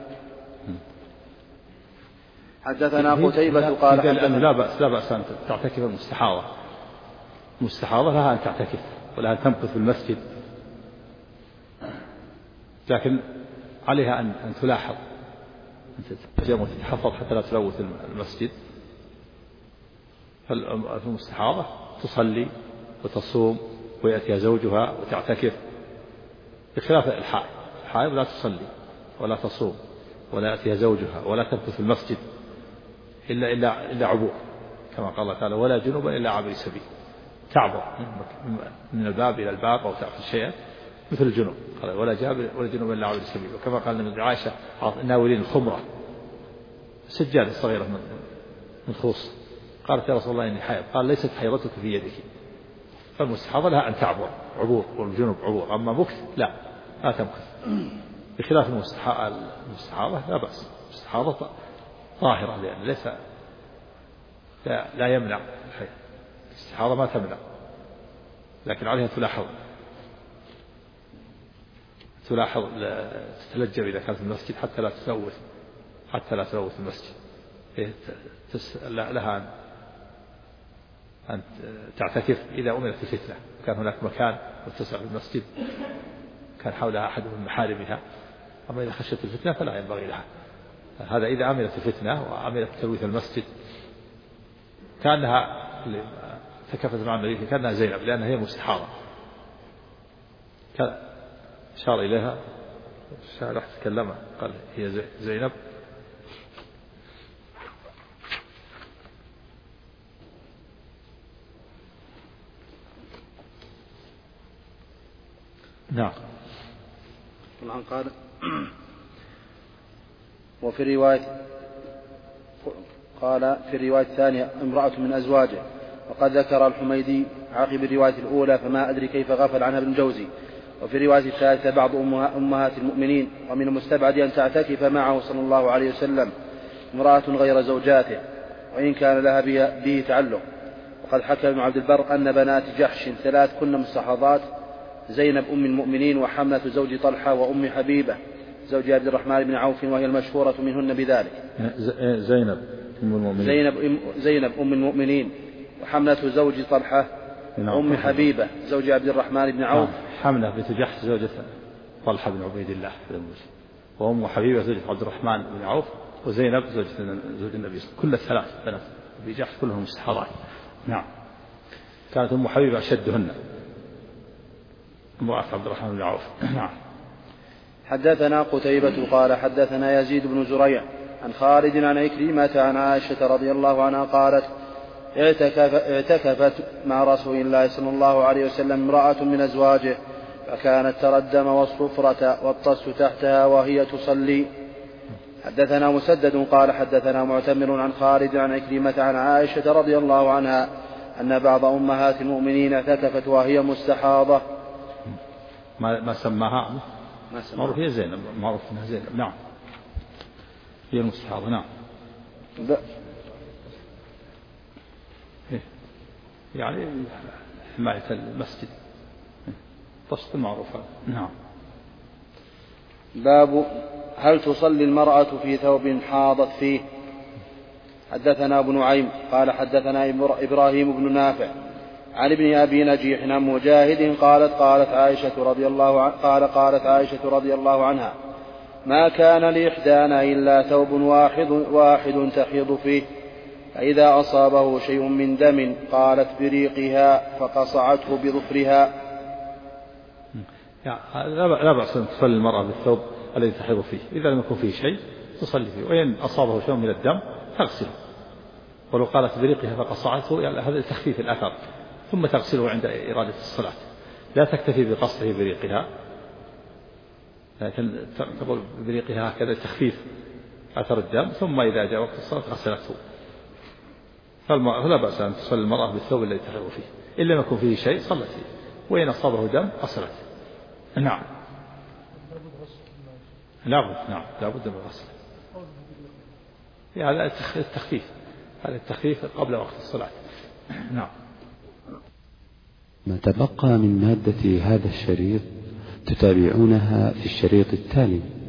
حدثنا قتيبة قال حدثنا لا بأس أن تعتكف المستحاضة. المستحاضة لها أن تعتكف ولها أن تمكث في المسجد، لكن عليها أن تلاحظ وتتحفظ حتى لا تلوث المسجد. فالمستحاضة تصلي وتصوم ويأتيها زوجها وتعتكف، بخلاف الحائض لا تصلي ولا تصوم ولا يأتيها زوجها ولا تمكث في المسجد إلا عبور، كما قال الله تعالى ولا جنوبا إلا عابر سبيل، تعبر من الباب إلى الباب أو تأخذ شيئا مثل الجنوب، قال ولا جنوبا إلا عابر سبيل. وكما قال النبي عائشة ناولين الخمرة سجادة صغيرة من خوص، قالت يا رسول الله إني حائض، قال ليست حيضتك في يدك. فالمستحاضة لها أن تعبر عبور، والجنوب عبور، أما مكث لا تمكث، بخلاف المستحاضة لا بأس. المستحاضة ظاهرة لأن ليس لا يمنع الحيض، الاستحاضة ما تمنع، لكن عليها تلاحظ تتلجم إذا كانت في المسجد حتى لا تلوث المسجد. لها أن تعتكف إذا أمرت الفتنة، كان هناك مكان متسع في المسجد كان حولها أحد من محارمها، أما إذا خشت الفتنة فلا ينبغي لها هذا. إذا عملت الفتنة وعملت تلويث المسجد كأنها اعتكفت مع النبي، كأنها زينب لأنها هي مستحاضة. كان أشار إليها الشارح تكلمها قال هي زينب. نعم. قال وفي الرواية في الرواية الثانية امرأة من أزواجه، وقد ذكر الحميدي عقب الرواية الأولى فما أدري كيف غفل عنها ابن جوزي. وفي الرواية الثالثة بعض أمهات المؤمنين، ومن المستبعد أن تعتكف معه صلى الله عليه وسلم امرأة غير زوجاته وإن كان لها به تعلق. وقد حكى ابن عبد البر أن بنات جحش 3 كن مستحاضات، زينب أم المؤمنين وحملة زوج طلحة وأم حبيبة زوج عبد الرحمن بن عوف وهي المشهورة منهن بذلك. زينب أم المؤمنين وحملة زوج طلحة أم حبيبة زوج عبد الرحمن بن عوف. حملة بنت جحش زوجة طلحة بن عبيد الله، وأم حبيبة زوجة عبد الرحمن بن عوف، وزينب زوج النبي، كل 3 بنات أبي جحش كلهم مستحاضات. نعم. كانت أم حبيبة أشدهن امرأة عبد الرحمن بن عوف. نعم. حدثنا قتيبة قال حدثنا يزيد بن زريع عن خالد عن عكرمة عن عائشة رضي الله عنها قالت اعتكفت مع رسول الله صلى الله عليه وسلم امرأة من أزواجه فكانت ترى الدم والصفرة والطس تحتها وهي تصلي. حدثنا مسدد قال حدثنا معتمر عن خالد عن عكرمة عن عائشة رضي الله عنها أن بعض أمهات المؤمنين اعتكفت وهي مستحاضة. ما سماها معروف هي زينب، معروف انها زينب. نعم هي المستحاضة. نعم. يعني حماية المسجد طشت المعروفة. نعم. باب هل تصلي المرأة في ثوب حاضت فيه؟ حدثنا أبو نعيم قال حدثنا إبراهيم بن نافع عن ابن أبي نجيح عن مجاهد قالت عائشة رضي الله عنها ما كان لإحدانا إلا ثوب واحد تحيض فيه، فإذا أصابه شيء من دم قالت بريقها فقصعته بظفرها. لا بأس أن تصلي المرأة بالثوب الذي تحيض فيه، إذا لم يكن فيه شيء تصلي فيه، وإن أصابه شيء من الدم تغسله، ولو قالت بريقها فقصعته يعني هذا تخفيف الأثر، ثم تغسله عند إرادة الصلاة، لا تكتفي بقصه بريقها، لكن تقول بريقها هكذا تخفيف أثر الدم، ثم إذا جاء وقت الصلاة غسلته. فلا بأس أن تصلي المرأة بالثوب الذي تحيض فيه، إن لم يكن فيه شيء صلت فيه، وإن أصابه دم غسلت. نعم لابد من الغسل، هذا التخفيف، هذا التخفيف قبل وقت الصلاة. نعم. ما تبقى من مادة هذا الشريط تتابعونها في الشريط التالي.